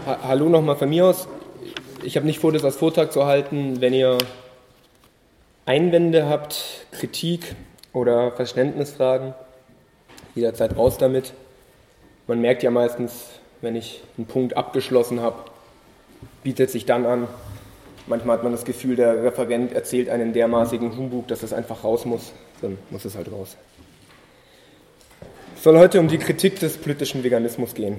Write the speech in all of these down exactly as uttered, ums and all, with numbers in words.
ha- hallo nochmal von mir aus. Ich habe nicht vor, das als Vortrag zu halten. Wenn ihr Einwände habt, Kritik oder Verständnisfragen, jederzeit raus damit. Man merkt ja meistens, wenn ich einen Punkt abgeschlossen habe, bietet sich dann an. Manchmal hat man das Gefühl, der Referent erzählt einen dermaßigen Humbug, dass es einfach raus muss. Dann muss es halt raus. Es soll heute um die Kritik des politischen Veganismus gehen.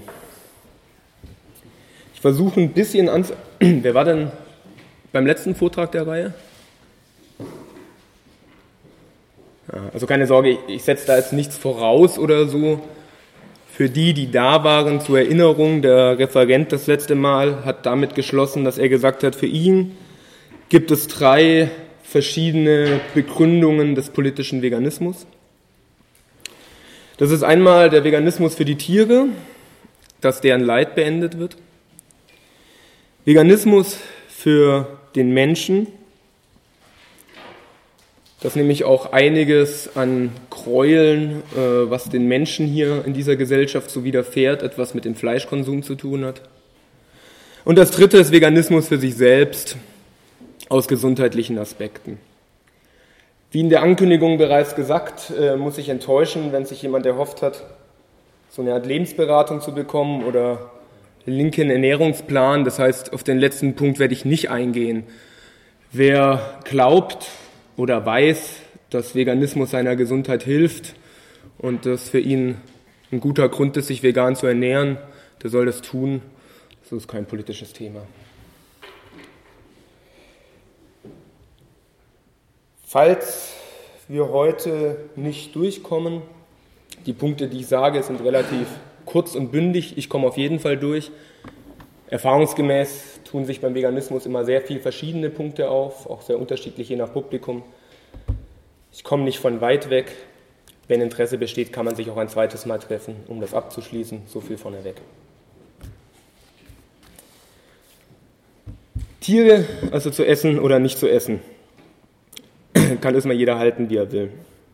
Ich versuche ein bisschen an... Wer war denn beim letzten Vortrag der Reihe? Ja, also keine Sorge, ich setze da jetzt nichts voraus oder so. Für die, die da waren, zur Erinnerung, der Referent das letzte Mal hat damit geschlossen, dass er gesagt hat, für ihn gibt es drei verschiedene Begründungen des politischen Veganismus. Das ist einmal der Veganismus für die Tiere, dass deren Leid beendet wird. Veganismus für den Menschen, dass nämlich auch einiges an Gräueln, äh, was den Menschen hier in dieser Gesellschaft so widerfährt, etwas mit dem Fleischkonsum zu tun hat. Und das dritte ist Veganismus für sich selbst aus gesundheitlichen Aspekten. Wie in der Ankündigung bereits gesagt, äh, muss ich enttäuschen, wenn sich jemand erhofft hat, so eine Art Lebensberatung zu bekommen oder linken Ernährungsplan. Das heißt, auf den letzten Punkt werde ich nicht eingehen. Wer glaubt oder weiß, dass Veganismus seiner Gesundheit hilft und das für ihn ein guter Grund ist, sich vegan zu ernähren, der soll das tun. Das ist kein politisches Thema. Falls wir heute nicht durchkommen, die Punkte, die ich sage, sind relativ kurz und bündig. Ich komme auf jeden Fall durch. Erfahrungsgemäß tun sich beim Veganismus immer sehr viele verschiedene Punkte auf, auch sehr unterschiedlich je nach Publikum. Ich komme nicht von weit weg. Wenn Interesse besteht, kann man sich auch ein zweites Mal treffen, um das abzuschließen. So viel vorneweg. Tiere also zu essen oder nicht zu essen, kann erstmal jeder halten, wie er will.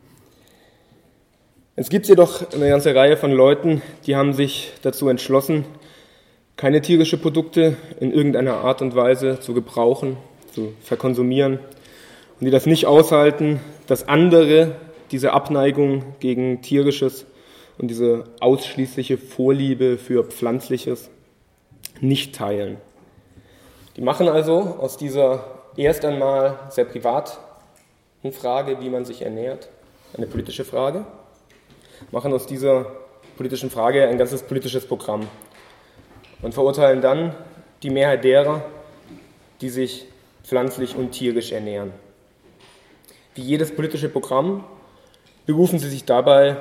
Es gibt jedoch eine ganze Reihe von Leuten, die haben sich dazu entschlossen, keine tierischen Produkte in irgendeiner Art und Weise zu gebrauchen, zu verkonsumieren und die das nicht aushalten, dass andere diese Abneigung gegen Tierisches und diese ausschließliche Vorliebe für Pflanzliches nicht teilen. Die machen also aus dieser erst einmal sehr privaten Frage, wie man sich ernährt, eine politische Frage, machen aus dieser politischen Frage ein ganzes politisches Programm und verurteilen dann die Mehrheit derer, die sich pflanzlich und tierisch ernähren. Wie jedes politische Programm berufen sie sich dabei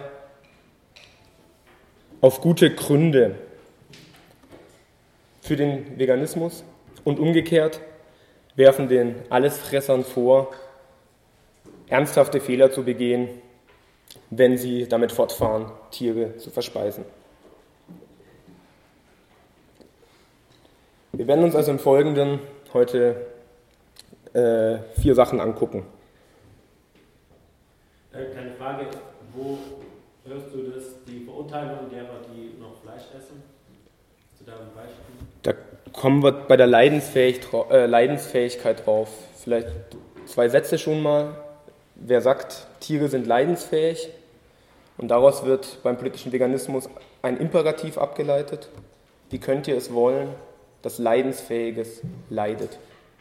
auf gute Gründe für den Veganismus und umgekehrt werfen den Allesfressern vor, ernsthafte Fehler zu begehen, wenn sie damit fortfahren, Tiere zu verspeisen. Wir werden uns also im Folgenden heute äh, vier Sachen angucken. Keine Frage, wo hörst du das, die Verurteilung derer, die noch Fleisch essen? Hast du da ein Beispiel? Da kommen wir bei der Leidensfähig, äh, Leidensfähigkeit drauf. Vielleicht zwei Sätze schon mal. Wer sagt, Tiere sind leidensfähig? Und daraus wird beim politischen Veganismus ein Imperativ abgeleitet. Wie könnt ihr es wollen, dass Leidensfähiges leidet?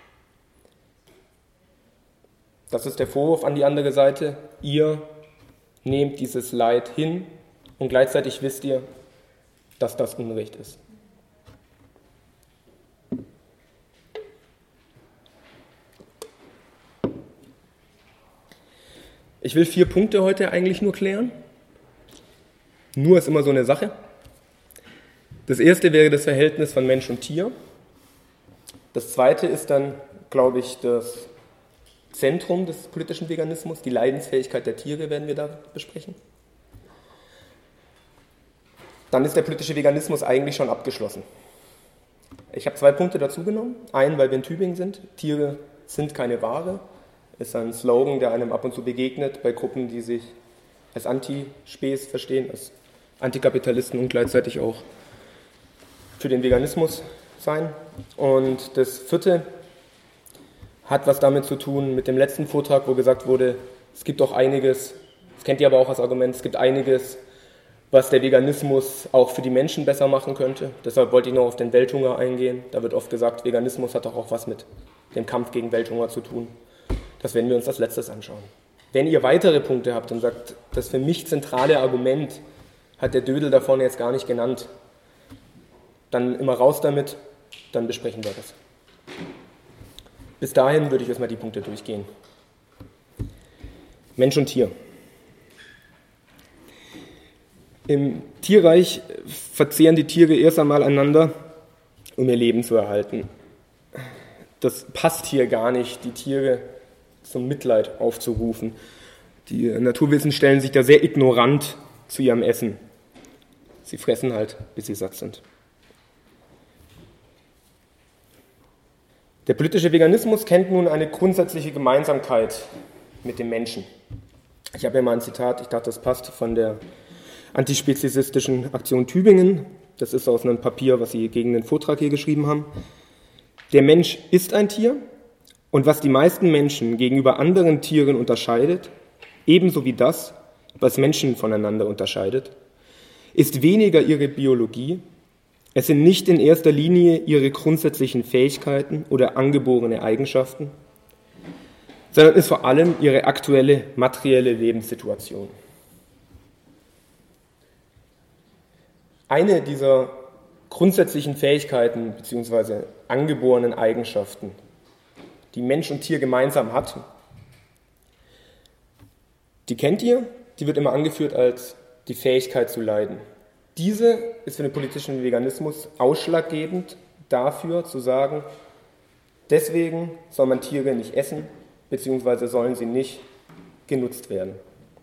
Das ist der Vorwurf an die andere Seite. Ihr nehmt dieses Leid hin und gleichzeitig wisst ihr, dass das Unrecht ist. Ich will vier Punkte heute eigentlich nur klären. Nur ist immer so eine Sache. Das erste wäre das Verhältnis von Mensch und Tier. Das zweite ist dann, glaube ich, das Zentrum des politischen Veganismus. Die Leidensfähigkeit der Tiere werden wir da besprechen. Dann ist der politische Veganismus eigentlich schon abgeschlossen. Ich habe zwei Punkte dazu genommen. Einen, weil wir in Tübingen sind. Tiere sind keine Ware. Ist ein Slogan, der einem ab und zu begegnet bei Gruppen, die sich als Anti-Spes verstehen, als Antikapitalisten und gleichzeitig auch für den Veganismus sein. Und das vierte hat was damit zu tun mit dem letzten Vortrag, wo gesagt wurde, es gibt auch einiges, das kennt ihr aber auch als Argument, es gibt einiges, was der Veganismus auch für die Menschen besser machen könnte. Deshalb wollte ich noch auf den Welthunger eingehen. Da wird oft gesagt, Veganismus hat doch auch was mit dem Kampf gegen Welthunger zu tun. Das werden wir uns als letztes anschauen. Wenn ihr weitere Punkte habt und sagt, das für mich zentrale Argument hat der Dödel da vorne jetzt gar nicht genannt, dann immer raus damit, dann besprechen wir das. Bis dahin würde ich erstmal die Punkte durchgehen. Mensch und Tier. Im Tierreich verzehren die Tiere erst einmal einander, um ihr Leben zu erhalten. Das passt hier gar nicht, die Tiere zum Mitleid aufzurufen. Die Naturwissenschaftler stellen sich da sehr ignorant zu ihrem Essen. Sie fressen halt, bis sie satt sind. Der politische Veganismus kennt nun eine grundsätzliche Gemeinsamkeit mit dem Menschen. Ich habe hier mal ein Zitat, ich dachte, das passt, von der antispezifistischen Aktion Tübingen. Das ist aus einem Papier, was Sie gegen den Vortrag hier geschrieben haben. Der Mensch ist ein Tier und was die meisten Menschen gegenüber anderen Tieren unterscheidet, ebenso wie das, was Menschen voneinander unterscheidet, ist weniger ihre Biologie, es sind nicht in erster Linie ihre grundsätzlichen Fähigkeiten oder angeborene Eigenschaften, sondern ist vor allem ihre aktuelle materielle Lebenssituation. Eine dieser grundsätzlichen Fähigkeiten bzw. angeborenen Eigenschaften, die Mensch und Tier gemeinsam hat, die kennt ihr, die wird immer angeführt als die Fähigkeit zu leiden. Diese ist für den politischen Veganismus ausschlaggebend dafür zu sagen, deswegen soll man Tiere nicht essen, beziehungsweise sollen sie nicht genutzt werden.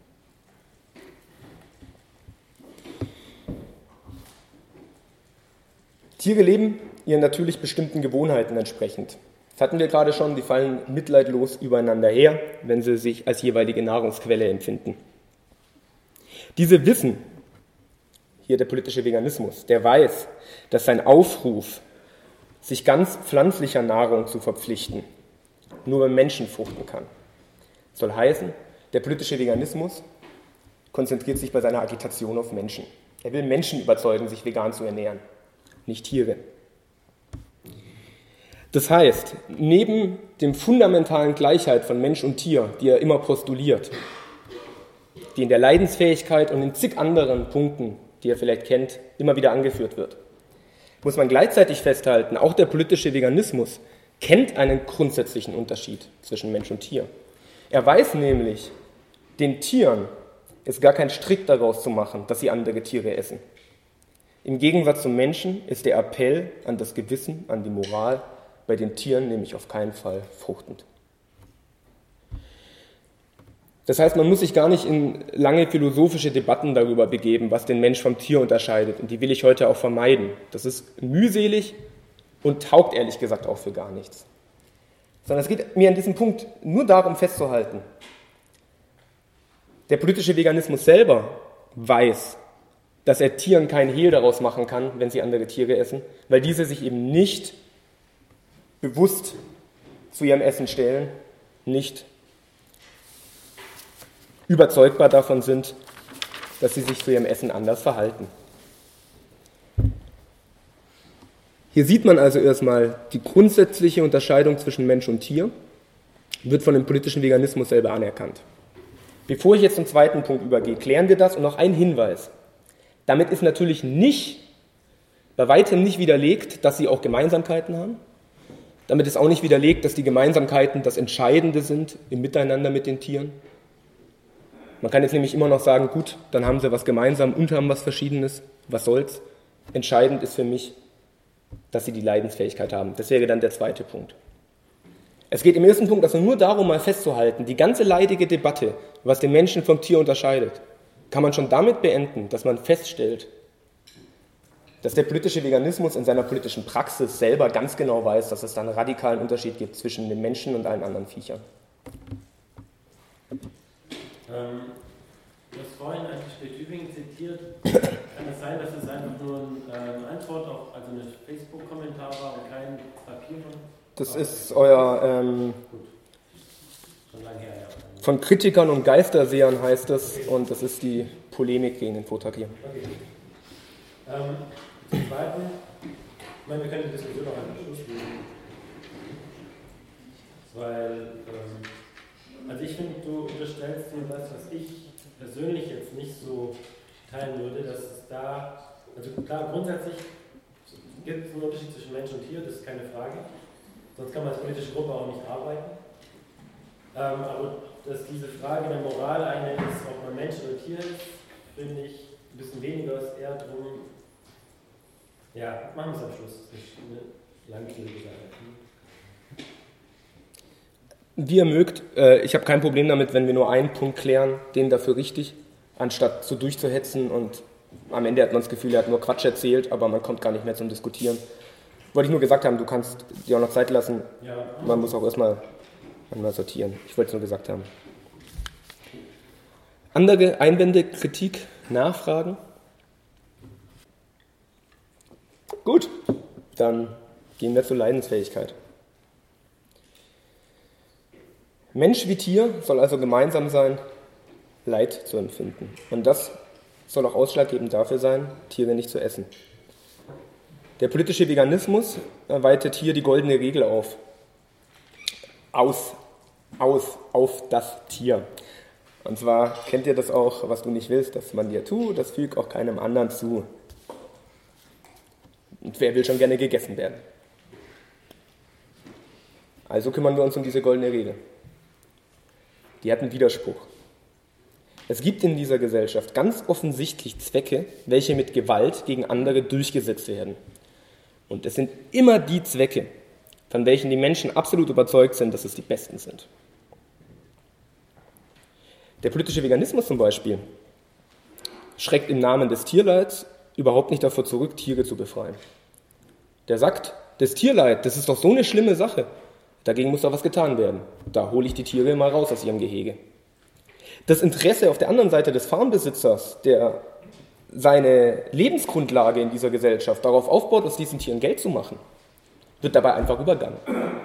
Tiere leben ihren natürlich bestimmten Gewohnheiten entsprechend. Das hatten wir gerade schon, die fallen mitleidlos übereinander her, wenn sie sich als jeweilige Nahrungsquelle empfinden. Diese wissen, hier der politische Veganismus, der weiß, dass sein Aufruf, sich ganz pflanzlicher Nahrung zu verpflichten, nur beim Menschen fruchten kann. Das soll heißen, der politische Veganismus konzentriert sich bei seiner Agitation auf Menschen. Er will Menschen überzeugen, sich vegan zu ernähren, nicht Tiere. Das heißt, neben dem fundamentalen Gleichheit von Mensch und Tier, die er immer postuliert, die in der Leidensfähigkeit und in zig anderen Punkten, die ihr vielleicht kennt, immer wieder angeführt wird, muss man gleichzeitig festhalten, auch der politische Veganismus kennt einen grundsätzlichen Unterschied zwischen Mensch und Tier. Er weiß nämlich, den Tieren ist gar kein Strick daraus zu machen, dass sie andere Tiere essen. Im Gegensatz zum Menschen ist der Appell an das Gewissen, an die Moral bei den Tieren nämlich auf keinen Fall fruchtend. Das heißt, man muss sich gar nicht in lange philosophische Debatten darüber begeben, was den Mensch vom Tier unterscheidet. Und die will ich heute auch vermeiden. Das ist mühselig und taugt ehrlich gesagt auch für gar nichts. Sondern es geht mir an diesem Punkt nur darum festzuhalten, der politische Veganismus selber weiß, dass er Tieren kein Hehl daraus machen kann, wenn sie andere Tiere essen, weil diese sich eben nicht bewusst zu ihrem Essen stellen, nicht überzeugbar davon sind, dass sie sich zu ihrem Essen anders verhalten. Hier sieht man also erstmal die grundsätzliche Unterscheidung zwischen Mensch und Tier, wird von dem politischen Veganismus selber anerkannt. Bevor ich jetzt zum zweiten Punkt übergehe, klären wir das und noch ein Hinweis. Damit ist natürlich nicht, bei weitem nicht widerlegt, dass sie auch Gemeinsamkeiten haben. Damit ist auch nicht widerlegt, dass die Gemeinsamkeiten das Entscheidende sind im Miteinander mit den Tieren. Man kann jetzt nämlich immer noch sagen, gut, dann haben sie was gemeinsam und haben was Verschiedenes, was soll's. Entscheidend ist für mich, dass sie die Leidensfähigkeit haben. Das wäre dann der zweite Punkt. Es geht im ersten Punkt also nur darum, mal festzuhalten, die ganze leidige Debatte, was den Menschen vom Tier unterscheidet, kann man schon damit beenden, dass man feststellt, dass der politische Veganismus in seiner politischen Praxis selber ganz genau weiß, dass es da einen radikalen Unterschied gibt zwischen dem Menschen und allen anderen Viechern. Ähm, du hast vorhin eigentlich für Tübingen zitiert, Kann es sein, dass es einfach nur eine Antwort auf, also ein Facebook-Kommentar war und kein Papier von? Das ist euer, ähm, Gut. Schon lange her, ja. Von Kritikern und Geistersehern heißt das, okay. Und das ist die Polemik gegen den Vortrag hier. Okay. Ähm, zum Zweiten, ich meine, wir können die Diskussion noch an den Schluss legen. Weil, ähm, also ich finde, du unterstellst mir was, was ich persönlich jetzt nicht so teilen würde, dass es da, also klar, grundsätzlich gibt es einen Unterschied zwischen Mensch und Tier, das ist keine Frage. Sonst kann man als politische Gruppe auch nicht arbeiten. Ähm, aber dass diese Frage der Moral eine ist, ob man Mensch oder Tier ist, finde ich ein bisschen weniger, ist eher drum. Ja, machen wir es am Schluss. Das ist eine langwierige Sache. Wie ihr mögt, äh, ich habe kein Problem damit, wenn wir nur einen Punkt klären, den dafür richtig, anstatt so durchzuhetzen und am Ende hat man das Gefühl, er hat nur Quatsch erzählt, aber man kommt gar nicht mehr zum Diskutieren. Wollte ich nur gesagt haben, du kannst dir auch noch Zeit lassen, ja. Man muss auch erstmal mal sortieren. Ich wollte es nur gesagt haben. Andere Einwände, Kritik, Nachfragen? Gut, dann gehen wir zur Leidensfähigkeit. Mensch wie Tier soll also gemeinsam sein, Leid zu empfinden. Und das soll auch ausschlaggebend dafür sein, Tiere nicht zu essen. Der politische Veganismus weitet hier die goldene Regel auf. Aus, aus, auf das Tier. Und zwar kennt ihr das auch, was du nicht willst, dass man dir tut, das fügt auch keinem anderen zu. Und wer will schon gerne gegessen werden? Also kümmern wir uns um diese goldene Regel. Die hat einen Widerspruch. Es gibt in dieser Gesellschaft ganz offensichtlich Zwecke, welche mit Gewalt gegen andere durchgesetzt werden. Und es sind immer die Zwecke, von welchen die Menschen absolut überzeugt sind, dass es die besten sind. Der politische Veganismus zum Beispiel schreckt im Namen des Tierleids überhaupt nicht davor zurück, Tiere zu befreien. Der sagt, das Tierleid, das ist doch so eine schlimme Sache, dagegen muss doch was getan werden. Da hole ich die Tiere mal raus aus ihrem Gehege. Das Interesse auf der anderen Seite des Farmbesitzers, der seine Lebensgrundlage in dieser Gesellschaft darauf aufbaut, aus diesen Tieren Geld zu machen, wird dabei einfach übergangen.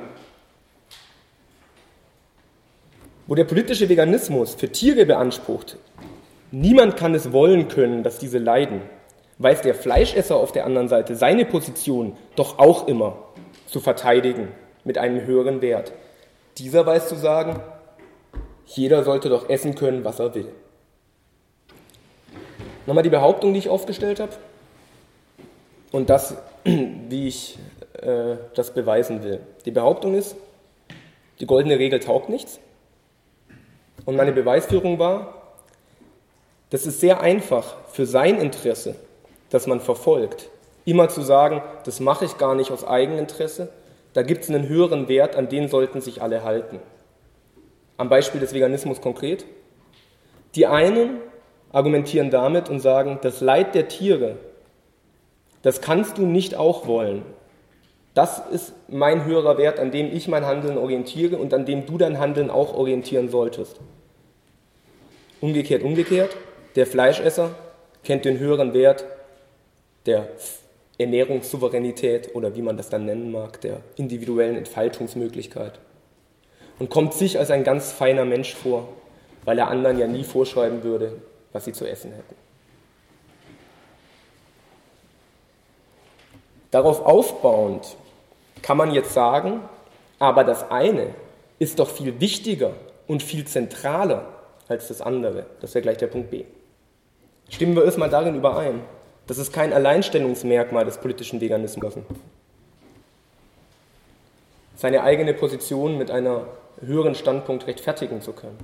Wo der politische Veganismus für Tiere beansprucht, niemand kann es wollen können, dass diese leiden, weiß der Fleischesser auf der anderen Seite seine Position doch auch immer zu verteidigen mit einem höheren Wert. Dieser weiß zu sagen, jeder sollte doch essen können, was er will. Nochmal die Behauptung, die ich aufgestellt habe und das, wie ich äh, das beweisen will. Die Behauptung ist, die goldene Regel taugt nichts. Und meine Beweisführung war, das ist sehr einfach für sein Interesse, das man verfolgt, immer zu sagen, das mache ich gar nicht aus Eigeninteresse, da gibt es einen höheren Wert, an den sollten sich alle halten. Am Beispiel des Veganismus konkret. Die einen argumentieren damit und sagen, das Leid der Tiere, das kannst du nicht auch wollen. Das ist mein höherer Wert, an dem ich mein Handeln orientiere und an dem du dein Handeln auch orientieren solltest. Umgekehrt, umgekehrt, der Fleischesser kennt den höheren Wert der Ernährungssouveränität oder wie man das dann nennen mag, der individuellen Entfaltungsmöglichkeit und kommt sich als ein ganz feiner Mensch vor, weil er anderen ja nie vorschreiben würde, was sie zu essen hätten. Darauf aufbauend kann man jetzt sagen, aber das eine ist doch viel wichtiger und viel zentraler als das andere. Das wäre gleich der Punkt B. Stimmen wir erstmal darin überein. Das ist kein Alleinstellungsmerkmal des politischen Veganismus. Seine eigene Position mit einer höheren Standpunkt rechtfertigen zu können.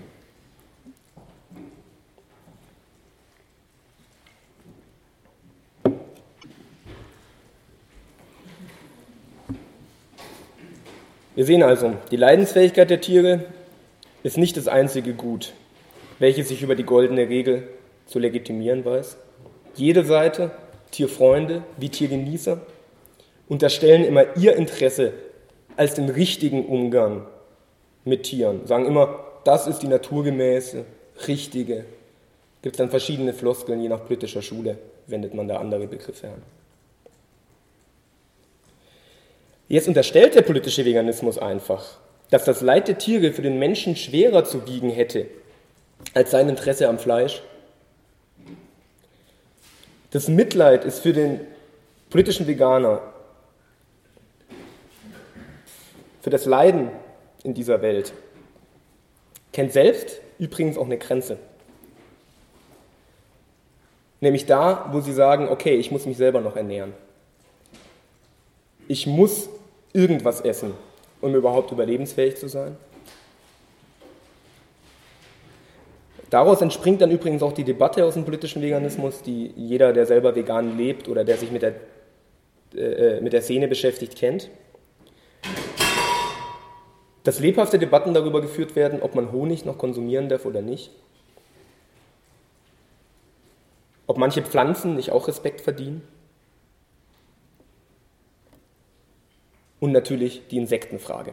Wir sehen also, die Leidensfähigkeit der Tiere ist nicht das einzige Gut, welches sich über die goldene Regel zu legitimieren weiß. Jede Seite, Tierfreunde wie Tiergenießer, unterstellen immer ihr Interesse als den richtigen Umgang mit Tieren. Sagen immer, das ist die naturgemäße, richtige. Gibt es dann verschiedene Floskeln, je nach politischer Schule, wendet man da andere Begriffe an. Jetzt unterstellt der politische Veganismus einfach, dass das Leid der Tiere für den Menschen schwerer zu wiegen hätte als sein Interesse am Fleisch. Das Mitleid ist für den politischen Veganer, für das Leiden in dieser Welt, kennt selbst übrigens auch eine Grenze. Nämlich da, wo sie sagen, okay, ich muss mich selber noch ernähren. Ich muss irgendwas essen, um überhaupt überlebensfähig zu sein. Daraus entspringt dann übrigens auch die Debatte aus dem politischen Veganismus, die jeder, der selber vegan lebt oder der sich mit der, äh, mit der Szene beschäftigt, kennt. Dass lebhafte Debatten darüber geführt werden, ob man Honig noch konsumieren darf oder nicht. Ob manche Pflanzen nicht auch Respekt verdienen. Und natürlich die Insektenfrage.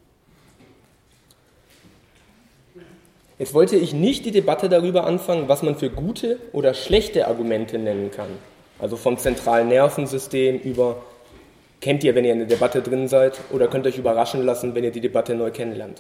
Jetzt wollte ich nicht die Debatte darüber anfangen, was man für gute oder schlechte Argumente nennen kann. Also vom zentralen Nervensystem über, kennt ihr, wenn ihr in der Debatte drin seid, oder könnt euch überraschen lassen, wenn ihr die Debatte neu kennenlernt.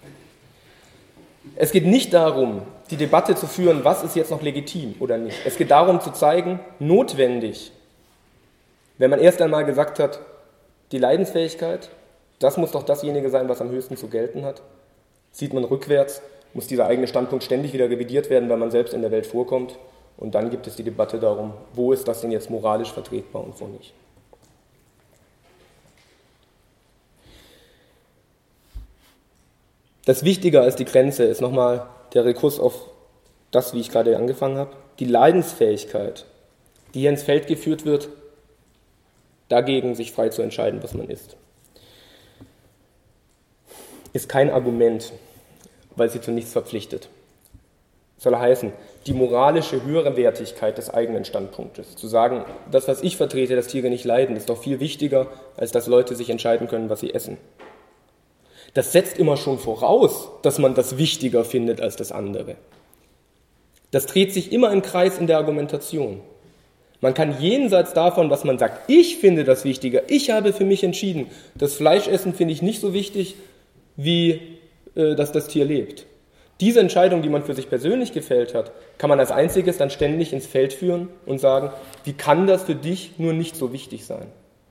Es geht nicht darum, die Debatte zu führen, was ist jetzt noch legitim oder nicht. Es geht darum zu zeigen, notwendig, wenn man erst einmal gesagt hat, die Leidensfähigkeit, das muss doch dasjenige sein, was am höchsten zu gelten hat. Sieht man rückwärts, muss dieser eigene Standpunkt ständig wieder revidiert werden, weil man selbst in der Welt vorkommt. Und dann gibt es die Debatte darum, wo ist das denn jetzt moralisch vertretbar und wo nicht. Das Wichtiger als die Grenze ist nochmal der Rekurs auf das, wie ich gerade angefangen habe, die Leidensfähigkeit, die hier ins Feld geführt wird, dagegen sich frei zu entscheiden, was man isst. Ist kein Argument, weil sie zu nichts verpflichtet. Soll heißen, die moralische Höherwertigkeit des eigenen Standpunktes. Zu sagen, das, was ich vertrete, dass Tiere nicht leiden, ist doch viel wichtiger, als dass Leute sich entscheiden können, was sie essen. Das setzt immer schon voraus, dass man das wichtiger findet als das andere. Das dreht sich immer im Kreis in der Argumentation. Man kann jenseits davon, was man sagt, ich finde das wichtiger, ich habe für mich entschieden, das Fleischessen finde ich nicht so wichtig, wie äh, dass das Tier lebt. Diese Entscheidung, die man für sich persönlich gefällt hat, kann man als einziges dann ständig ins Feld führen und sagen, wie kann das für dich nur nicht so wichtig sein?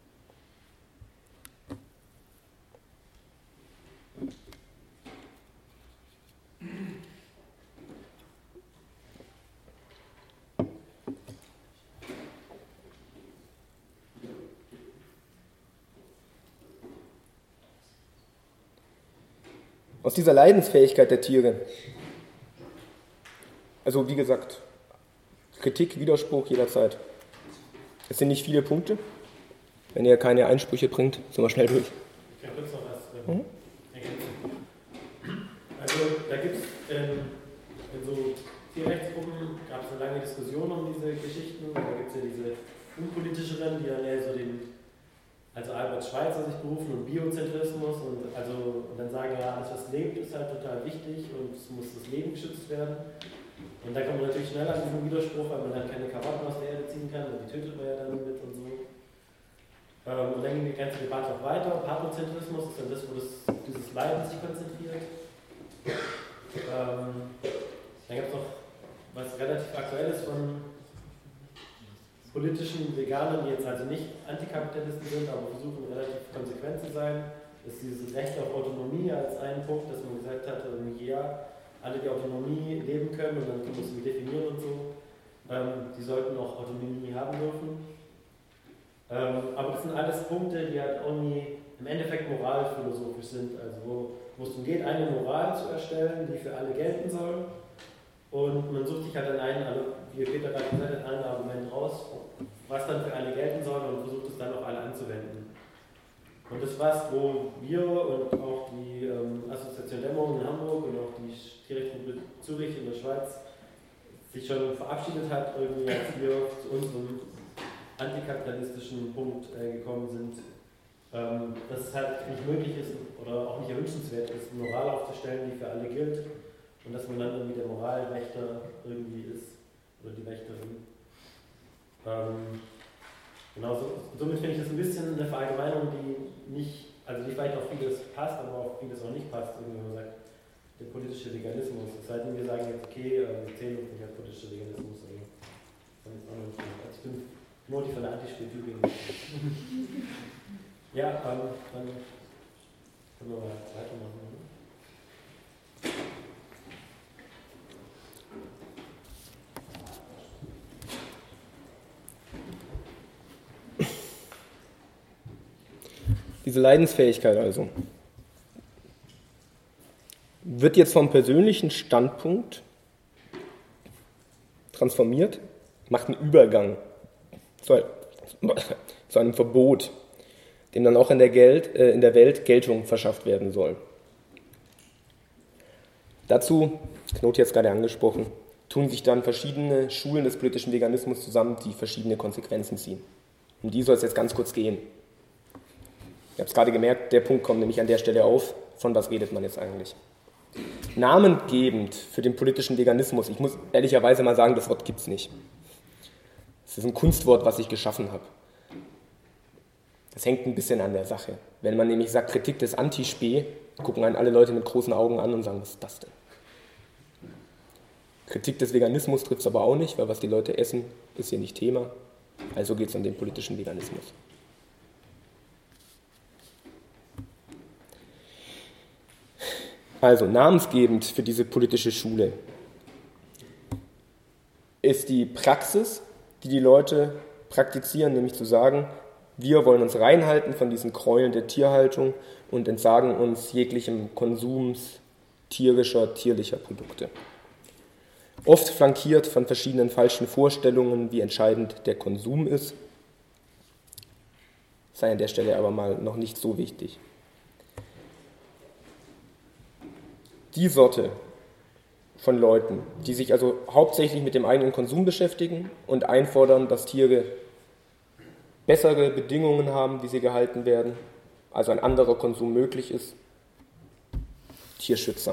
Aus dieser Leidensfähigkeit der Tiere, also wie gesagt, Kritik, Widerspruch jederzeit. Es sind nicht viele Punkte. Wenn ihr keine Einsprüche bringt, sind wir schnell durch. Ich kann kurz noch was mhm. ergänzen. Also da gibt es ähm, in so Tierrechtsgruppen gab es eine lange Diskussion um diese Geschichten. Da gibt es ja diese unpolitischeren, die dann eher so den Also Albert Schweitzer sich berufen und Biozentrismus und, also, und dann sagen, ja, alles was lebt ist halt total wichtig und es muss das Leben geschützt werden. Und da kommt man natürlich schnell an diesen Widerspruch, weil man dann keine Karotten aus der Erde ziehen kann, und die tötet man ja dann mit und so. Ähm, und dann ging die ganze Debatte auch weiter. Pathozentrismus ist dann das, wo das, dieses Leiden sich konzentriert. Ähm, dann gibt es noch was relativ Aktuelles von politischen Veganern, die jetzt also nicht Antikapitalisten sind, aber versuchen relativ konsequent zu sein, ist dieses Recht auf Autonomie als ein Punkt, dass man gesagt hat, ja, alle die Autonomie leben können und dann muss man definieren und so, ähm, die sollten auch Autonomie haben dürfen. Ähm, aber das sind alles Punkte, die halt irgendwie im Endeffekt moralphilosophisch sind, also wo, wo es darum geht, eine Moral zu erstellen, die für alle gelten soll. Und man sucht sich halt dann ein, also wie Peter gerade gesagt hat, ein Argument raus, was dann für alle gelten soll und versucht es dann auch alle anzuwenden. Und das was, wo wir und auch die ähm, Assoziation Dämmerung in Hamburg und auch die Tierrechtsgruppe Zürich in der Schweiz sich schon verabschiedet hat, irgendwie als wir zu unserem antikapitalistischen Punkt äh, gekommen sind, ähm, dass es halt nicht möglich ist oder auch nicht erwünschenswert ist, eine Moral aufzustellen, die für alle gilt. Und dass man dann irgendwie der Moralwächter irgendwie ist, oder die Wächterin. Ähm, genau, so, somit finde ich das ein bisschen eine Verallgemeinung, die nicht, also die vielleicht auf vieles passt, aber auf vieles auch nicht passt, wenn man sagt, der politische Veganismus. Es sei denn, wir sagen jetzt, okay, wir zählen uns nicht als politischer Veganismus. Also, also ich bin nur die von der Antispirituelle. Ja, ähm, dann können wir mal weitermachen. Diese Leidensfähigkeit also wird jetzt vom persönlichen Standpunkt transformiert, macht einen Übergang zu, zu einem Verbot, dem dann auch in der, Geld, äh, in der Welt Geltung verschafft werden soll. Dazu, Knot jetzt gerade angesprochen, tun sich dann verschiedene Schulen des politischen Veganismus zusammen, die verschiedene Konsequenzen ziehen. Um die soll es jetzt ganz kurz gehen. Ich habe es gerade gemerkt, der Punkt kommt nämlich an der Stelle auf. Von was redet man jetzt eigentlich? Namengebend für den politischen Veganismus, ich muss ehrlicherweise mal sagen, das Wort gibt es nicht. Es ist ein Kunstwort, was ich geschaffen habe. Das hängt ein bisschen an der Sache. Wenn man nämlich sagt, Kritik des Anti-Spe, gucken einen alle Leute mit großen Augen an und sagen, was ist das denn? Kritik des Veganismus trifft es aber auch nicht, weil was die Leute essen, ist hier nicht Thema. Also geht es um den politischen Veganismus. Also namensgebend für diese politische Schule ist die Praxis, die die Leute praktizieren, nämlich zu sagen, wir wollen uns reinhalten von diesen Gräueln der Tierhaltung und entsagen uns jeglichem Konsums tierischer, tierlicher Produkte. Oft flankiert von verschiedenen falschen Vorstellungen, wie entscheidend der Konsum ist, sei an der Stelle aber mal noch nicht so wichtig. Die Sorte von Leuten, die sich also hauptsächlich mit dem eigenen Konsum beschäftigen und einfordern, dass Tiere bessere Bedingungen haben, wie sie gehalten werden, also ein anderer Konsum möglich ist, Tierschützer.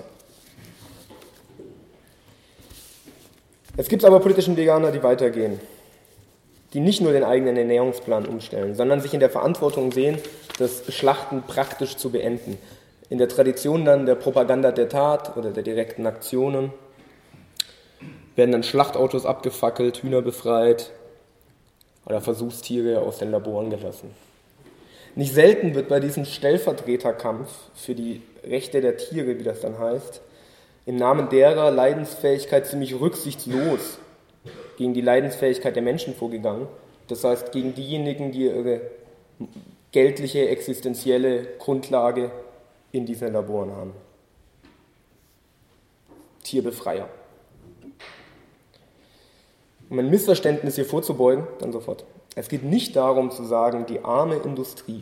Es gibt aber politischen Veganer, die weitergehen, die nicht nur den eigenen Ernährungsplan umstellen, sondern sich in der Verantwortung sehen, das Schlachten praktisch zu beenden. In der Tradition dann der Propaganda der Tat oder der direkten Aktionen werden dann Schlachtautos abgefackelt, Hühner befreit oder Versuchstiere aus den Laboren gelassen. Nicht selten wird bei diesem Stellvertreterkampf für die Rechte der Tiere, wie das dann heißt, im Namen derer Leidensfähigkeit ziemlich rücksichtslos gegen die Leidensfähigkeit der Menschen vorgegangen. Das heißt, gegen diejenigen, die ihre geldliche, existenzielle Grundlage in diesen Laboren haben. Tierbefreier. Um ein Missverständnis hier vorzubeugen, dann sofort. Es geht nicht darum zu sagen, die arme Industrie.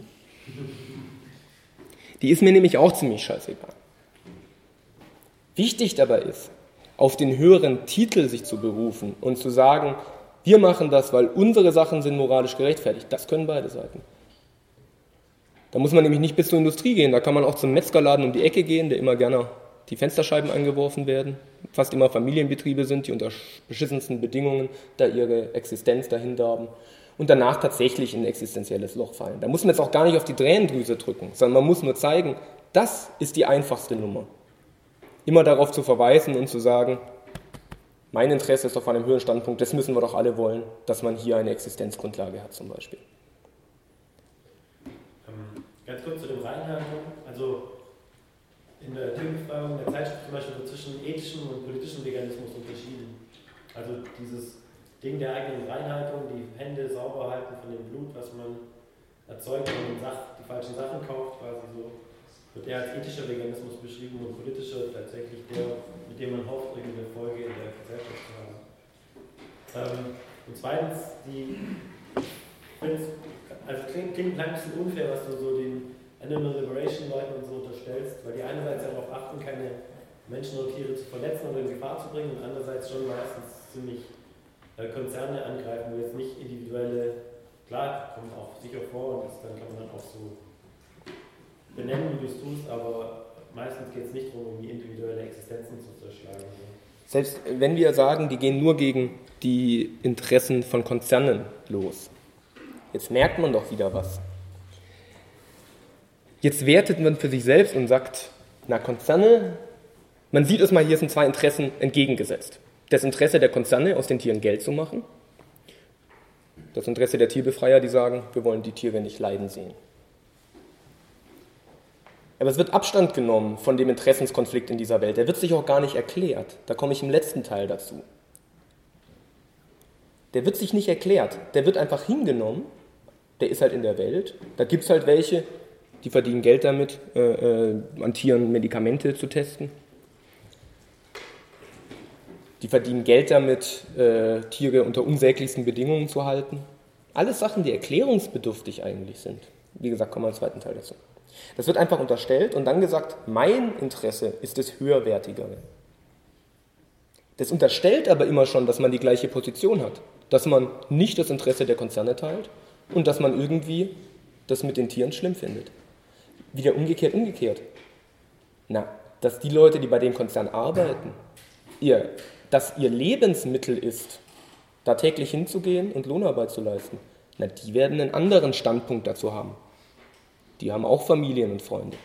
Die ist mir nämlich auch ziemlich scheißegal. Wichtig dabei ist, auf den höheren Titel sich zu berufen und zu sagen, wir machen das, weil unsere Sachen sind moralisch gerechtfertigt. Das können beide Seiten. Da muss man nämlich nicht bis zur Industrie gehen, da kann man auch zum Metzgerladen um die Ecke gehen, der immer gerne die Fensterscheiben eingeworfen werden. Fast immer Familienbetriebe sind, die unter beschissensten Bedingungen da ihre Existenz dahinter haben und danach tatsächlich in ein existenzielles Loch fallen. Da muss man jetzt auch gar nicht auf die Tränendrüse drücken, sondern man muss nur zeigen, das ist die einfachste Nummer. Immer darauf zu verweisen und zu sagen, mein Interesse ist auf einem höheren Standpunkt, das müssen wir doch alle wollen, dass man hier eine Existenzgrundlage hat zum Beispiel. Ganz kurz zu dem Reinhalten, also in der Tierbefreiung der Zeitschrift zum Beispiel wird zwischen ethischem und politischem Veganismus unterschieden. Also dieses Ding der eigenen Reinhaltung, die Hände sauber halten von dem Blut, was man erzeugt, wenn man die falschen Sachen kauft, quasi so, wird eher als ethischer Veganismus beschrieben und politischer tatsächlich der, mit dem man hofft, irgendeine Folge in der Gesellschaft zu haben. Ähm, und zweitens, die, ich finde es, also klingt, klingt ein bisschen unfair, was du so den Animal Liberation Leuten und so unterstellst, weil die einerseits ja darauf achten, keine Menschen oder Tiere zu verletzen oder in Gefahr zu bringen und andererseits schon meistens ziemlich äh, Konzerne angreifen, wo jetzt nicht individuelle, klar, kommt auch sicher vor und das dann kann man dann auch so benennen, wie du es tust, aber meistens geht es nicht darum, um die individuelle Existenzen zu zerschlagen. Selbst wenn wir sagen, die gehen nur gegen die Interessen von Konzernen los. Jetzt merkt man doch wieder was. Jetzt wertet man für sich selbst und sagt, na Konzerne, man sieht es mal, hier sind zwei Interessen entgegengesetzt. Das Interesse der Konzerne, aus den Tieren Geld zu machen. Das Interesse der Tierbefreier, die sagen, wir wollen die Tiere nicht leiden sehen. Aber es wird Abstand genommen von dem Interessenskonflikt in dieser Welt. Der wird sich auch gar nicht erklärt. Da komme ich im letzten Teil dazu. Der wird sich nicht erklärt. Der wird einfach hingenommen. Der ist halt in der Welt. Da gibt es halt welche, die verdienen Geld damit, äh, äh, an Tieren Medikamente zu testen. Die verdienen Geld damit, äh, Tiere unter unsäglichsten Bedingungen zu halten. Alles Sachen, die erklärungsbedürftig eigentlich sind. Wie gesagt, kommen wir im zweiten Teil dazu. Das wird einfach unterstellt und dann gesagt, mein Interesse ist das Höherwertigere. Das unterstellt aber immer schon, dass man die gleiche Position hat. Dass man nicht das Interesse der Konzerne teilt und dass man irgendwie das mit den Tieren schlimm findet. Wieder umgekehrt, umgekehrt. Na, dass die Leute, die bei dem Konzern arbeiten, ihr, dass ihr Lebensmittel ist, da täglich hinzugehen und Lohnarbeit zu leisten, na, die werden einen anderen Standpunkt dazu haben. Die haben auch Familien und Freunde.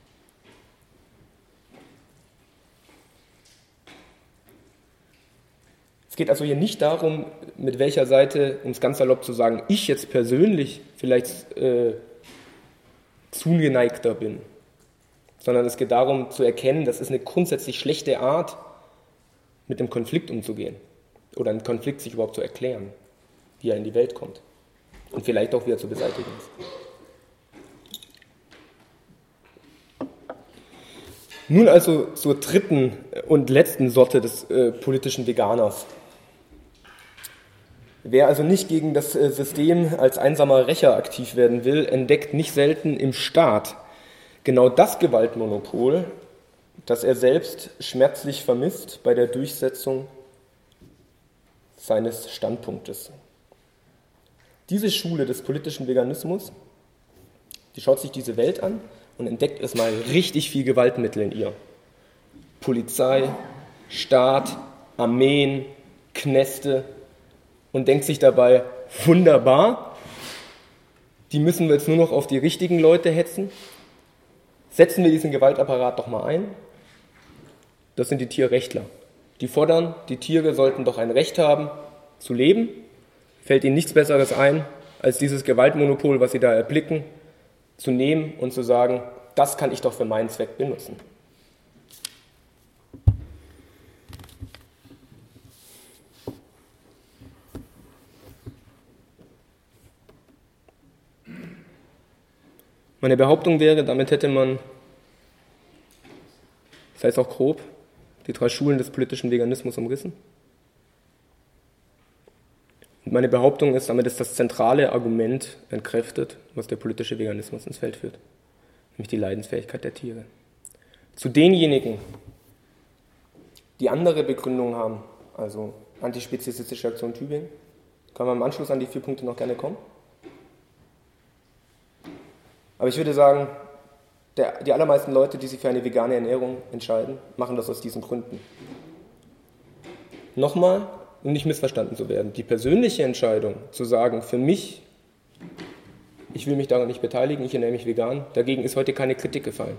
Es geht also hier nicht darum, mit welcher Seite, um es ganz salopp zu sagen, ich jetzt persönlich vielleicht äh, zugeneigter bin, sondern es geht darum zu erkennen, das ist eine grundsätzlich schlechte Art, mit dem Konflikt umzugehen oder einen Konflikt sich überhaupt zu erklären, wie er in die Welt kommt und vielleicht auch wieder zu beseitigen ist. Nun also zur dritten und letzten Sorte des äh, politischen Veganers. Wer also nicht gegen das äh, System als einsamer Rächer aktiv werden will, entdeckt nicht selten im Staat genau das Gewaltmonopol, das er selbst schmerzlich vermisst bei der Durchsetzung seines Standpunktes. Diese Schule des politischen Veganismus, die schaut sich diese Welt an und entdeckt erstmal richtig viel Gewaltmittel in ihr. Polizei, Staat, Armeen, Knäste und denkt sich dabei, wunderbar, die müssen wir jetzt nur noch auf die richtigen Leute hetzen. Setzen wir diesen Gewaltapparat doch mal ein. Das sind die Tierrechtler. Die fordern, die Tiere sollten doch ein Recht haben, zu leben. Fällt ihnen nichts Besseres ein, als dieses Gewaltmonopol, was sie da erblicken, zu nehmen und zu sagen, das kann ich doch für meinen Zweck benutzen. Meine Behauptung wäre, damit hätte man, das heißt auch grob, die drei Schulen des politischen Veganismus umrissen. Und meine Behauptung ist, damit ist das zentrale Argument entkräftet, was der politische Veganismus ins Feld führt, nämlich die Leidensfähigkeit der Tiere. Zu denjenigen, die andere Begründungen haben, also antispezifistische Aktion Tübingen, können wir im Anschluss an die vier Punkte noch gerne kommen. Aber ich würde sagen, der, die allermeisten Leute, die sich für eine vegane Ernährung entscheiden, machen das aus diesen Gründen. Nochmal, um nicht missverstanden zu werden, die persönliche Entscheidung zu sagen, für mich, ich will mich daran nicht beteiligen, ich ernähre mich vegan, dagegen ist heute keine Kritik gefallen.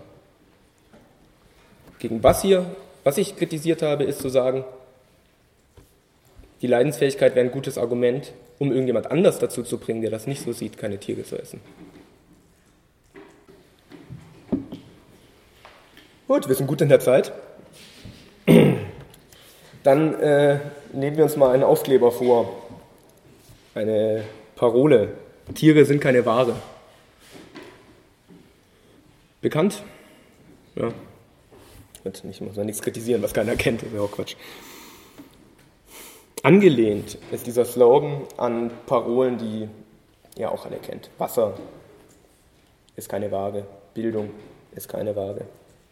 Gegen was hier, was ich kritisiert habe, ist zu sagen, die Leidensfähigkeit wäre ein gutes Argument, um irgendjemand anders dazu zu bringen, der das nicht so sieht, keine Tiere zu essen. Gut, wir sind gut in der Zeit. Dann äh, nehmen wir uns mal einen Aufkleber vor. Eine Parole. Tiere sind keine Ware. Bekannt? Ja. Ich muss ja nichts kritisieren, was keiner kennt. Das wäre auch Quatsch. Angelehnt ist dieser Slogan an Parolen, die ihr auch alle kennt. Wasser ist keine Ware. Bildung ist keine Ware.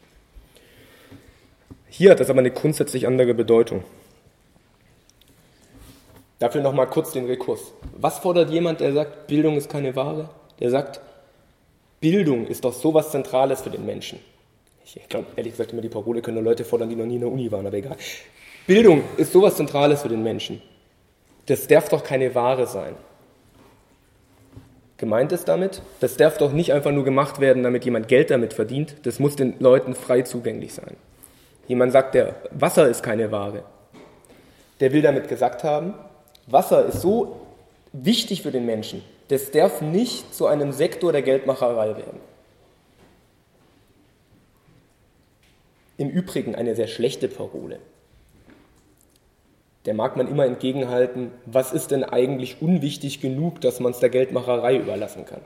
Hier hat das aber eine grundsätzlich andere Bedeutung. Dafür nochmal kurz den Rekurs. Was fordert jemand, der sagt, Bildung ist keine Ware? Der sagt, Bildung ist doch sowas Zentrales für den Menschen. Ich glaube, ehrlich gesagt, immer die Parole können nur Leute fordern, die noch nie in der Uni waren, aber egal. Bildung ist sowas Zentrales für den Menschen. Das darf doch keine Ware sein. Gemeint ist damit, das darf doch nicht einfach nur gemacht werden, damit jemand Geld damit verdient. Das muss den Leuten frei zugänglich sein. Jemand sagt, der Wasser ist keine Ware. Der will damit gesagt haben, Wasser ist so wichtig für den Menschen, das darf nicht zu einem Sektor der Geldmacherei werden. Im Übrigen eine sehr schlechte Parole. Der mag man immer entgegenhalten, was ist denn eigentlich unwichtig genug, dass man es der Geldmacherei überlassen kann.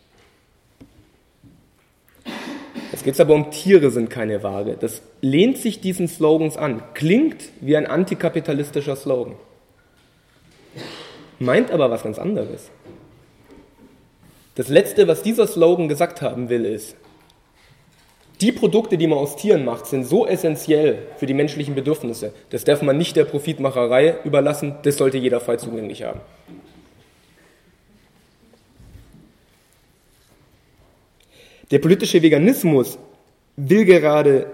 Jetzt geht es aber um Tiere sind keine Ware. Das lehnt sich diesen Slogans an, klingt wie ein antikapitalistischer Slogan, meint aber was ganz anderes. Das Letzte, was dieser Slogan gesagt haben will, ist, die Produkte, die man aus Tieren macht, sind so essentiell für die menschlichen Bedürfnisse, das darf man nicht der Profitmacherei überlassen, das sollte jeder frei zugänglich haben. Der politische Veganismus will gerade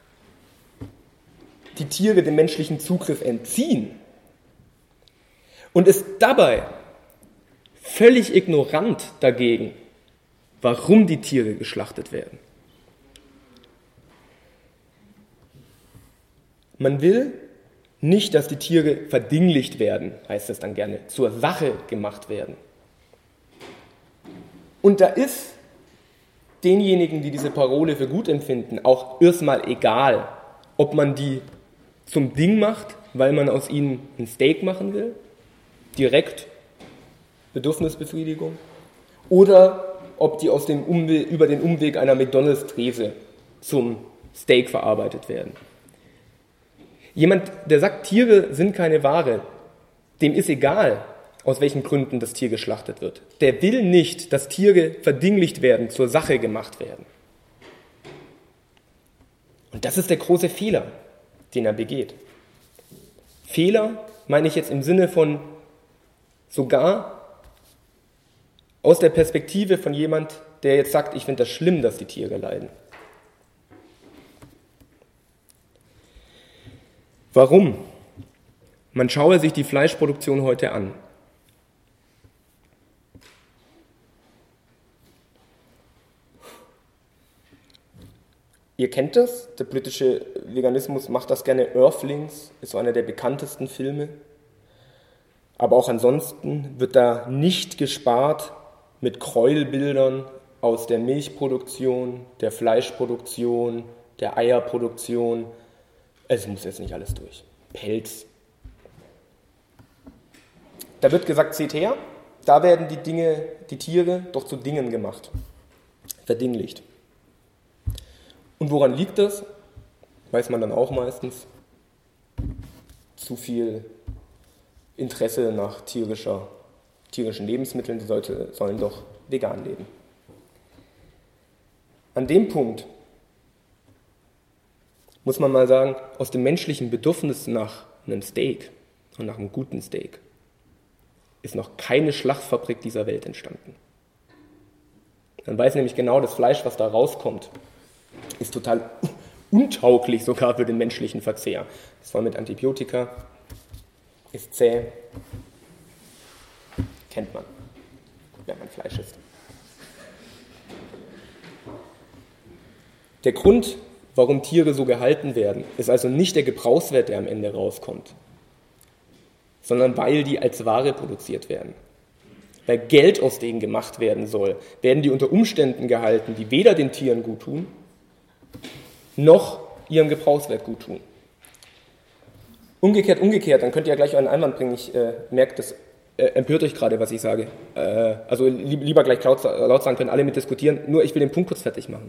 die Tiere dem menschlichen Zugriff entziehen und ist dabei völlig ignorant dagegen, warum die Tiere geschlachtet werden. Man will nicht, dass die Tiere verdinglicht werden, heißt es dann gerne, zur Sache gemacht werden. Und da ist denjenigen, die diese Parole für gut empfinden, auch erstmal egal, ob man die zum Ding macht, weil man aus ihnen ein Steak machen will, direkt Bedürfnisbefriedigung, oder ob die aus dem Umweg, über den Umweg einer McDonalds-Trese zum Steak verarbeitet werden. Jemand, der sagt, Tiere sind keine Ware, dem ist egal, aus welchen Gründen das Tier geschlachtet wird. Der will nicht, dass Tiere verdinglicht werden, zur Sache gemacht werden. Und das ist der große Fehler, den er begeht. Fehler meine ich jetzt im Sinne von sogar aus der Perspektive von jemand, der jetzt sagt, ich finde das schlimm, dass die Tiere leiden. Warum? Man schaue sich die Fleischproduktion heute an. Ihr kennt das, der politische Veganismus macht das gerne. Earthlings ist so einer der bekanntesten Filme. Aber auch ansonsten wird da nicht gespart mit Gräuelbildern aus der Milchproduktion, der Fleischproduktion, der Eierproduktion. Es muss jetzt nicht alles durch. Pelz. Da wird gesagt, seht her, da werden die Dinge, die Tiere doch zu Dingen gemacht. Verdinglicht. Und woran liegt das? Weiß man dann auch meistens. Zu viel Interesse nach tierischer, tierischen Lebensmitteln, die Leute sollen doch vegan leben. An dem Punkt muss man mal sagen, aus dem menschlichen Bedürfnis nach einem Steak und nach einem guten Steak ist noch keine Schlachtfabrik dieser Welt entstanden. Man weiß nämlich genau, das Fleisch, was da rauskommt, ist total untauglich sogar für den menschlichen Verzehr. Das voll mit Antibiotika, ist zäh, kennt man, wenn man Fleisch isst. Der Grund, warum Tiere so gehalten werden, ist also nicht der Gebrauchswert, der am Ende rauskommt, sondern weil die als Ware produziert werden. Weil Geld aus denen gemacht werden soll, werden die unter Umständen gehalten, die weder den Tieren gut tun, noch ihrem Gebrauchswert gut tun. Umgekehrt, umgekehrt, dann könnt ihr ja gleich euren Einwand bringen, ich äh, merke, das äh, empört euch gerade, was ich sage. Äh, also li- lieber gleich laut, laut sagen, können alle mit diskutieren, nur ich will den Punkt kurz fertig machen.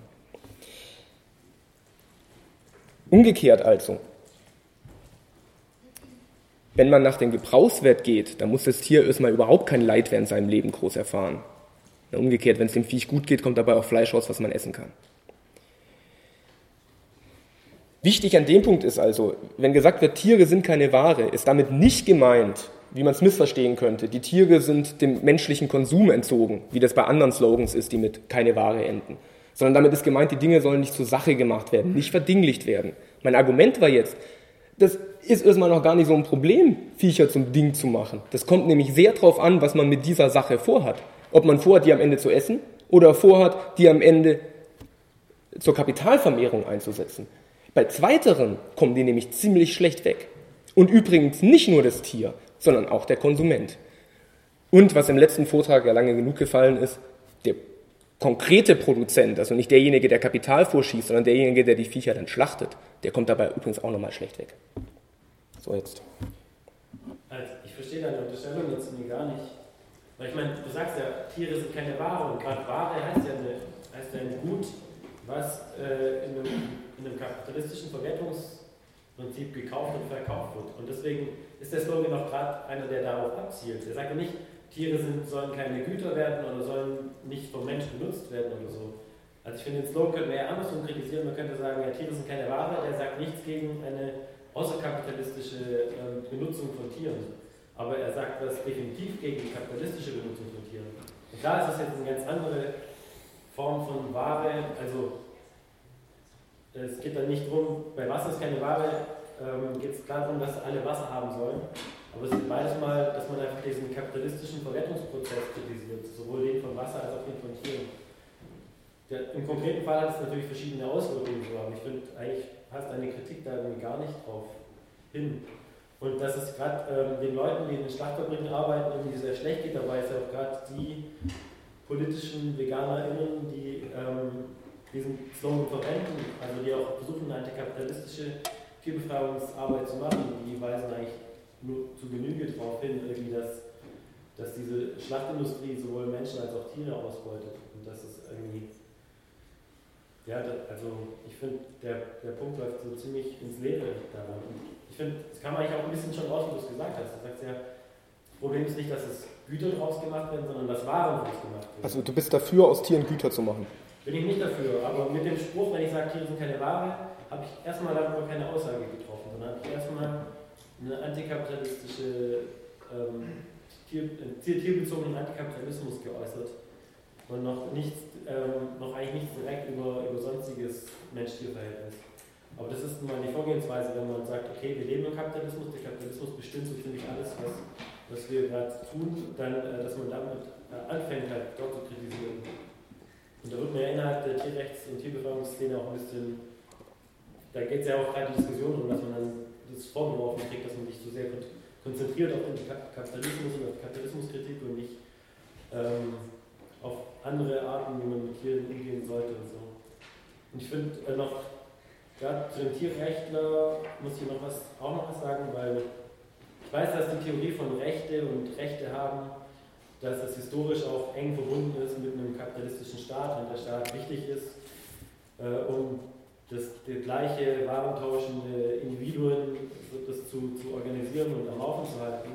Umgekehrt also, wenn man nach dem Gebrauchswert geht, dann muss das Tier erstmal überhaupt kein Leid während seinem Leben groß erfahren. Umgekehrt, wenn es dem Viech gut geht, kommt dabei auch Fleisch raus, was man essen kann. Wichtig an dem Punkt ist also, wenn gesagt wird, Tiere sind keine Ware, ist damit nicht gemeint, wie man es missverstehen könnte, die Tiere sind dem menschlichen Konsum entzogen, wie das bei anderen Slogans ist, die mit keine Ware enden. Sondern damit ist gemeint, die Dinge sollen nicht zur Sache gemacht werden, nicht verdinglicht werden. Mein Argument war jetzt, Das ist erstmal noch gar nicht so ein Problem, Viecher zum Ding zu machen. Das kommt nämlich sehr drauf an, was man mit dieser Sache vorhat. Ob man vorhat, die am Ende zu essen oder vorhat, die am Ende zur Kapitalvermehrung einzusetzen. Bei zweiterem kommen die nämlich ziemlich schlecht weg. Und übrigens nicht nur das Tier, sondern auch der Konsument. Und was im letzten Vortrag ja lange genug gefallen ist, der konkrete Produzent, also nicht derjenige, der Kapital vorschießt, sondern derjenige, der die Viecher dann schlachtet, der kommt dabei übrigens auch nochmal schlecht weg. So, jetzt. Also, ich verstehe deine Unterstellung jetzt mir gar nicht. Weil ich meine, du sagst ja, Tiere sind keine Ware und gerade Ware heißt ja, eine, heißt ja ein Gut, was äh, in, einem, in einem kapitalistischen Verwertungsprinzip gekauft und verkauft wird. Und deswegen ist der Slogan auch gerade einer, der darauf abzielt. Er sagt ja nicht, Tiere sind, sollen keine Güter werden oder sollen nicht vom Menschen benutzt werden oder so. Also ich finde, den Slogan könnte man ja andersrum kritisieren. Man könnte sagen, ja, Tiere sind keine Ware, der sagt nichts gegen eine außerkapitalistische äh, Benutzung von Tieren. Aber er sagt was definitiv gegen die kapitalistische Benutzung von Tieren. Und da ist es jetzt eine ganz andere Form von Ware. Also es geht dann nicht darum, bei Wasser ist keine Ware, ähm, geht es klar darum, dass alle Wasser haben sollen. Aber es geht beides mal, dass man einfach diesen kapitalistischen Verwertungsprozess kritisiert, sowohl den von Wasser als auch den von Tieren. Der, Im konkreten Fall hat es natürlich verschiedene Auswirkungen, aber ich finde, eigentlich passt eine Kritik da irgendwie gar nicht drauf hin. Und dass es gerade ähm, den Leuten, die in den Schlachtfabriken arbeiten, irgendwie sehr schlecht geht, dabei ist ja auch gerade die politischen VeganerInnen, die ähm, diesen Slogan verwenden, also die auch versuchen, eine antikapitalistische Tierbefreiungsarbeit zu machen, die weisen eigentlich nur zu Genüge darauf hin, irgendwie, dass, dass diese Schlachtindustrie sowohl Menschen als auch Tiere ausbeutet. Und das ist irgendwie, ja, das, also ich finde, der, der Punkt läuft so ziemlich ins Leere daran. Und ich finde, das kann man eigentlich auch ein bisschen schon raus, wie du es gesagt hast. Du sagst ja, das Problem ist nicht, dass es Güter draus gemacht werden, sondern dass Waren draus gemacht werden. Also du bist dafür, aus Tieren Güter zu machen? Bin ich nicht dafür, aber mit dem Spruch, wenn ich sage, Tiere sind keine Ware, habe ich erstmal darüber keine Aussage getroffen, sondern habe ich erstmal eine antikapitalistische, ähm, Tier, äh, tierbezogenen Antikapitalismus geäußert und noch, nichts, ähm, noch eigentlich nichts direkt über, über sonstiges Mensch-Tier-Verhältnis. Aber das ist mal die Vorgehensweise, wenn man sagt, okay, wir leben im Kapitalismus, der Kapitalismus bestimmt so ziemlich alles, was, was wir gerade tun, dann, äh, dass man damit äh, anfängt, halt dort zu kritisieren. Und da wird man ja innerhalb der Tierrechts- und Tierbefreiungsszene auch ein bisschen, da geht es ja auch gerade die Diskussion darum, dass man dann das vorgeworfen kriegt, dass man sich zu sehr konzentriert auf den Kapitalismus und auf Kapitalismuskritik und nicht ähm, auf andere Arten, wie man mit Tieren umgehen sollte und so. Und ich finde äh, noch, gerade zu dem Tierrechtler muss ich noch was, auch noch was sagen, weil ich weiß, dass die Theorie von Rechte und Rechte haben, dass es historisch auch eng verbunden ist mit einem kapitalistischen Staat und der Staat wichtig ist, äh, um das, das gleiche warentauschende Individuen das zu, zu organisieren und am Laufen zu halten.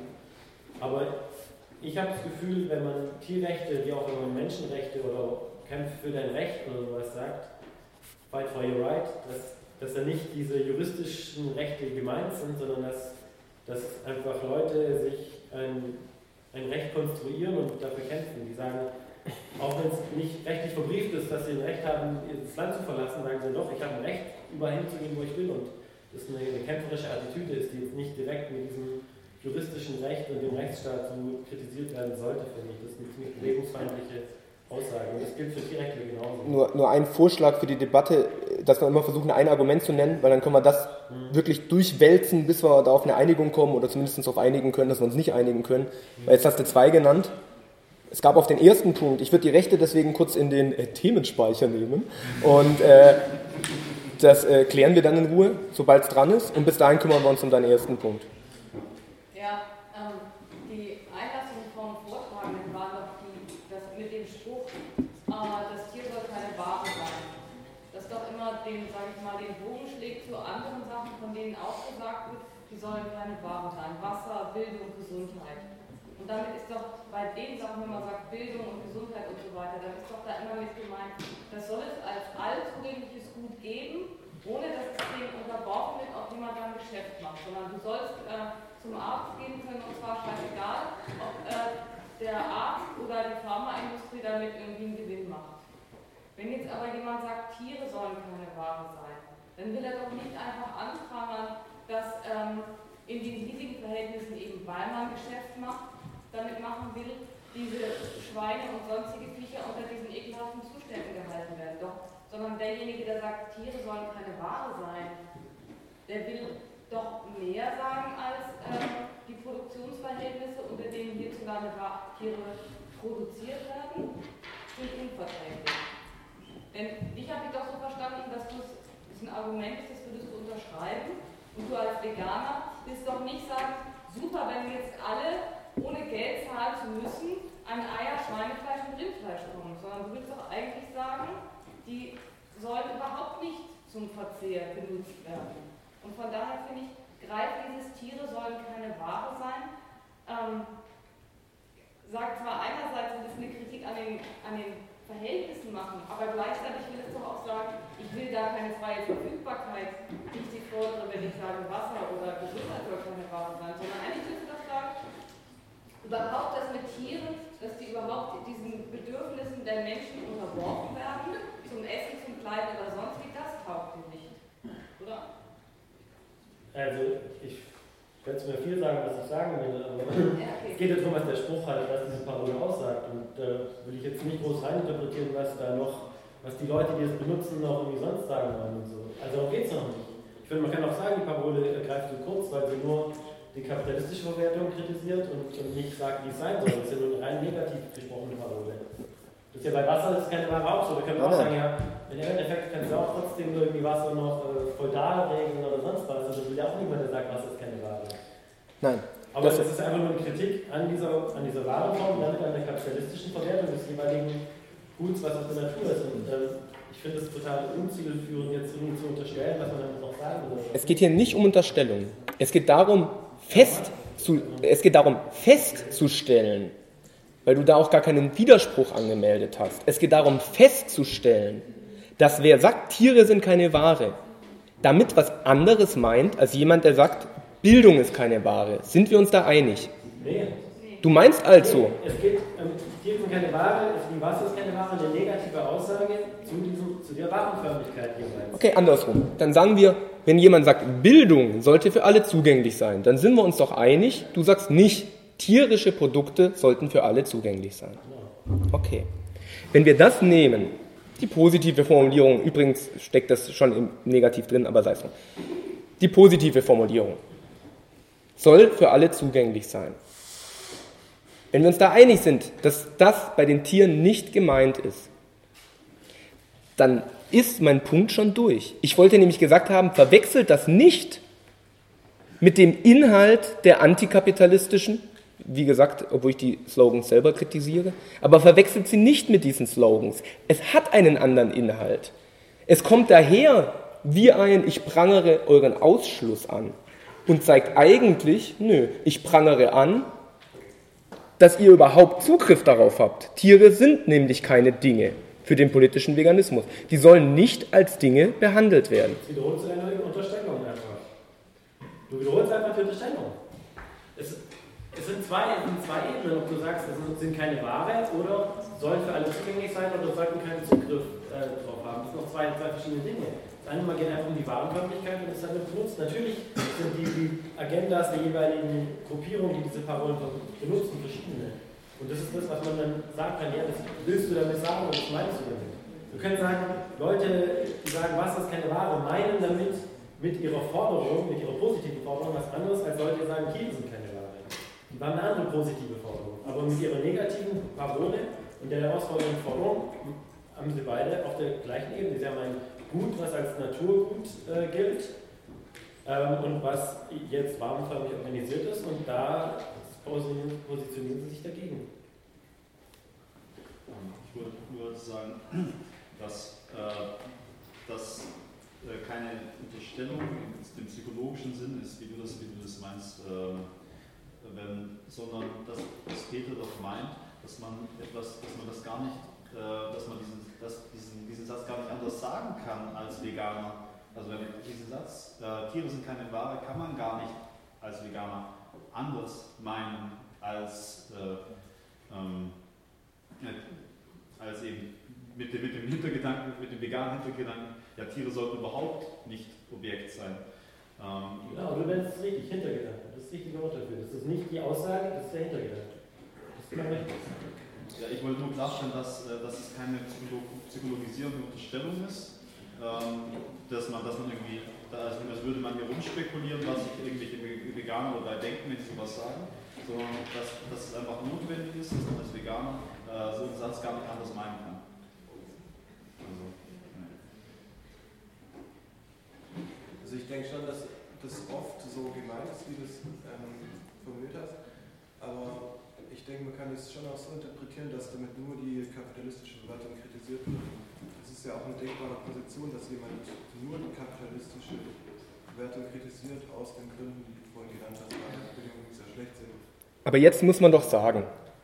Aber ich habe das Gefühl, wenn man Tierrechte, wie auch wenn man Menschenrechte oder Kämpfe für dein Recht oder sowas sagt, fight for your right, dass, dass da nicht diese juristischen Rechte gemeint sind, sondern dass, dass einfach Leute sich ein ein Recht konstruieren und dafür kämpfen. Die sagen, auch wenn es nicht rechtlich verbrieft ist, dass sie ein Recht haben, das Land zu verlassen, sagen sie doch, ich habe ein Recht, überall hinzugehen, wo ich will. Und das eine, eine kämpferische Attitüde ist, die jetzt nicht direkt mit diesem juristischen Recht und dem Rechtsstaat so kritisiert werden sollte, finde ich. Das ist eine ziemlich bewegungsfeindliche Aussage. Und das gilt für Tierrechtler genauso. Nur, nur ein Vorschlag für die Debatte, dass wir immer versuchen, ein Argument zu nennen, weil dann können wir das mhm. wirklich durchwälzen, bis wir da auf eine Einigung kommen oder zumindest auf einigen können, dass wir uns nicht einigen können. Mhm. Weil jetzt hast du zwei genannt. Es gab auf den ersten Punkt, ich würde die Rechte deswegen kurz in den äh, Themenspeicher nehmen und äh, das äh, klären wir dann in Ruhe, sobald es dran ist, und bis dahin kümmern wir uns um deinen ersten Punkt. Ja, ähm, die Einlassung vom Vortragenden war doch die, das mit dem Spruch, äh, das Tier soll keine Ware sein. Das doch immer den, sage ich mal, den Bogen schlägt zu anderen Sachen, von denen auch gesagt wird, die sollen keine Ware sein. Wasser, Bildung, Gesundheit. Und damit ist doch bei den Sachen, wenn man sagt Bildung und Gesundheit und so weiter, dann ist doch da immer mit gemeint, das soll es als allzugängliches Gut geben, ohne dass es dem unterworfen wird, auf wie man dann Geschäft macht. Sondern du sollst äh, zum Arzt gehen können, und zwar scheißegal, ob äh, der Arzt oder die Pharmaindustrie damit irgendwie einen Gewinn macht. Wenn jetzt aber jemand sagt, Tiere sollen keine Ware sein, dann will er doch nicht einfach anfangen, dass ähm, in den hiesigen Verhältnissen eben, weil man Geschäft macht, damit machen will, diese Schweine und sonstige Viecher unter diesen ekelhaften Zuständen gehalten werden. Doch, sondern derjenige, der sagt, Tiere sollen keine Ware sein, der will doch mehr sagen als ähm, die Produktionsverhältnisse, unter denen hierzulande Tiere produziert werden, sind unverträglich. Denn ich habe mich doch so verstanden, dass du es ein Argument ist, das würdest du unterschreiben und du als Veganer willst doch nicht sagen, super, wenn wir jetzt alle ohne Geld zahlen zu müssen, an Eier, Schweinefleisch und Rindfleisch kommen, sondern du willst doch eigentlich sagen, die sollen überhaupt nicht zum Verzehr benutzt werden. Und von daher finde ich, greift dieses Tiere sollen keine Ware sein, ähm, sagt zwar einerseits ein bisschen eine Kritik an den, an den Verhältnissen machen, aber gleichzeitig will es doch auch sagen, ich will da keine freie Verfügbarkeit, die ich sie fordere, wenn ich sage, Wasser oder Gesundheit soll keine Ware sein, sondern eigentlich will es doch sagen, überhaupt das mit Tieren, dass die überhaupt diesen Bedürfnissen der Menschen unterworfen werden, zum Essen, zum Kleiden oder sonst wie, das taugt dir nicht, oder? Also, ich könnte mir viel sagen, was ich sagen will, aber ja, okay. Es geht ja darum, was der Spruch halt, was diese Parole aussagt. Und da äh, will ich jetzt nicht groß reininterpretieren, was da noch, was die Leute, die es benutzen, noch irgendwie sonst sagen wollen und so. Also darum geht es noch nicht. Ich finde, man kann auch sagen, die Parole greift zu kurz, weil sie nur die kapitalistische Verwertung kritisiert und, und nicht sagt, wie es sein soll. Das ist ja nur eine rein negativ gesprochene Parole. Das ist ja bei Wasser, das ist keine Ware auch so. Da können wir auch sagen, ja, im Endeffekt kannst du auch trotzdem irgendwie Wasser noch äh, feudal regeln oder sonst was. Also das will ja auch niemand, der sagt, Wasser ist keine Ware. Nein. Aber es ist einfach nur eine Kritik an dieser, an dieser Warenform und damit an der kapitalistischen Verwertung des jeweiligen Guts, was aus der Natur ist. Und äh, ich finde es total unzielführend, jetzt irgendwie zu unterstellen, was man damit noch sagen will. Es geht hier nicht um Unterstellung. Es geht darum, fest zu, es geht darum, festzustellen, weil du da auch gar keinen Widerspruch angemeldet hast. Es geht darum, festzustellen, dass wer sagt, Tiere sind keine Ware, damit was anderes meint, als jemand, der sagt, Bildung ist keine Ware. Sind wir uns da einig? Nee. Du meinst also... Es geht, ähm, Tiere sind keine Ware, wie Wasser ist keine Ware, eine negative Aussage zu, diesem, zu der Warenförmigkeit jeweils. Okay, andersrum. Dann sagen wir, wenn jemand sagt, Bildung sollte für alle zugänglich sein, dann sind wir uns doch einig, du sagst nicht, tierische Produkte sollten für alle zugänglich sein. Okay. Wenn wir das nehmen, die positive Formulierung, übrigens steckt das schon im Negativ drin, aber sei es drum. Die positive Formulierung soll für alle zugänglich sein. Wenn wir uns da einig sind, dass das bei den Tieren nicht gemeint ist, dann ist mein Punkt schon durch. Ich wollte nämlich gesagt haben, verwechselt das nicht mit dem Inhalt der antikapitalistischen, wie gesagt, obwohl ich die Slogans selber kritisiere, aber verwechselt sie nicht mit diesen Slogans. Es hat einen anderen Inhalt. Es kommt daher wie ein, ich prangere euren Ausschluss an und zeigt eigentlich, nö, ich prangere an, dass ihr überhaupt Zugriff darauf habt. Tiere sind nämlich keine Dinge für den politischen Veganismus. Die sollen nicht als Dinge behandelt werden. Du wiederholst deine Unterstellung einfach. Du wiederholst einfach die Unterstellung. Es, es sind zwei, es sind zwei Ebenen, ob du sagst, es sind keine Ware oder sollen für alle zugänglich sein oder sollten keinen Zugriff äh, drauf haben. Das sind noch zwei, zwei verschiedene Dinge. Das eine Mal geht einfach um die Warenförmigkeit und das andere benutzt. Natürlich sind die, die Agendas der jeweiligen Gruppierungen, die diese Parolen benutzen, verschiedene. Und das ist das, was man dann sagen kann, ja, das willst du damit sagen und was meinst du damit? Wir können sagen, Leute, die sagen, Wasser ist keine Ware, meinen damit mit ihrer Forderung, mit ihrer positiven Forderung was anderes, als Leute, die sagen, Tiere sind keine Ware. Die waren eine andere positive Forderung. Aber mit ihrer negativen Parole und der herausfordernden Forderung haben sie beide auf der gleichen Ebene. Sie haben ein Gut, was als Naturgut äh, gilt ähm, und was jetzt warenförmig organisiert ist, und da positionieren sie sich dagegen. Ich würde nur sagen, dass äh, das äh, keine Unterstellung im psychologischen Sinn ist, wie du das, wie du das meinst, äh, wenn, sondern dass, dass Peter doch meint, dass man etwas, dass man das gar nicht, äh, dass man diesen, dass diesen, diesen Satz gar nicht anders sagen kann als Veganer. Also wenn diesen Satz, äh, Tiere sind keine Ware, kann man gar nicht als Veganer anders meinen als, äh, ähm, als eben mit dem, mit dem Hintergedanken, mit dem veganen Hintergedanken, ja, Tiere sollten überhaupt nicht Objekt sein. Ähm, ja, aber du nennst es richtig, Hintergedanke. Das ist das richtige Wort dafür. Das ist nicht die Aussage, das ist der Hintergedanke. Das ist genau richtig. Ja, ich wollte nur klarstellen, dass, dass es keine psychologisierende Unterstellung ist, ähm, dass, man, dass man irgendwie, da, als würde man hier rumspekulieren, was sich irgendwelche Veganer dabei denken, wenn sie sowas sagen, sondern dass, dass es einfach notwendig ist, dass man als Veganer äh, so einen Satz gar nicht anders meinen kann. Also, ja. Also ich denke schon, dass das oft so gemeint ist, wie du es ähm, formuliert hast, aber ich denke, man kann es schon auch so interpretieren, dass damit nur die kapitalistische Bewertung kritisiert wird. Es ist ja auch eine denkbare Position, dass jemand nur die kapitalistische Bewertung kritisiert, aus den Gründen, die du vorhin genannt hast, weil die Bedingungen sehr schlecht sind. Aber jetzt muss man doch sagen,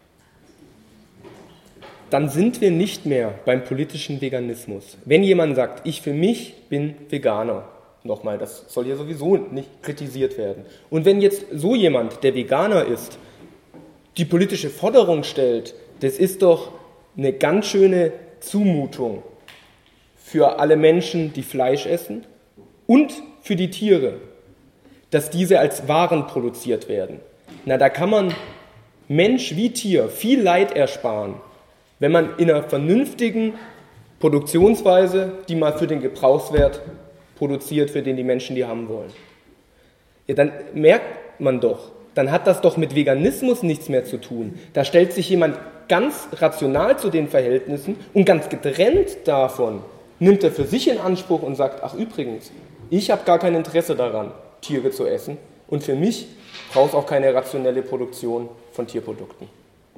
dann sind wir nicht mehr beim politischen Veganismus. Wenn jemand sagt, ich für mich bin Veganer, nochmal, das soll ja sowieso nicht kritisiert werden. Und wenn jetzt so jemand, der Veganer ist, die politische Forderung stellt, das ist doch eine ganz schöne Zumutung für alle Menschen, die Fleisch essen und für die Tiere, dass diese als Waren produziert werden. Na, da kann man Mensch wie Tier viel Leid ersparen, wenn man in einer vernünftigen Produktionsweise, die mal für den Gebrauchswert produziert, für den die Menschen die haben wollen. Ja, dann merkt man doch, dann hat das doch mit Veganismus nichts mehr zu tun. Da stellt sich jemand ganz rational zu den Verhältnissen und ganz getrennt davon nimmt er für sich in Anspruch und sagt, ach übrigens, ich habe gar kein Interesse daran, Tiere zu essen und für mich braucht es auch keine rationelle Produktion von Tierprodukten.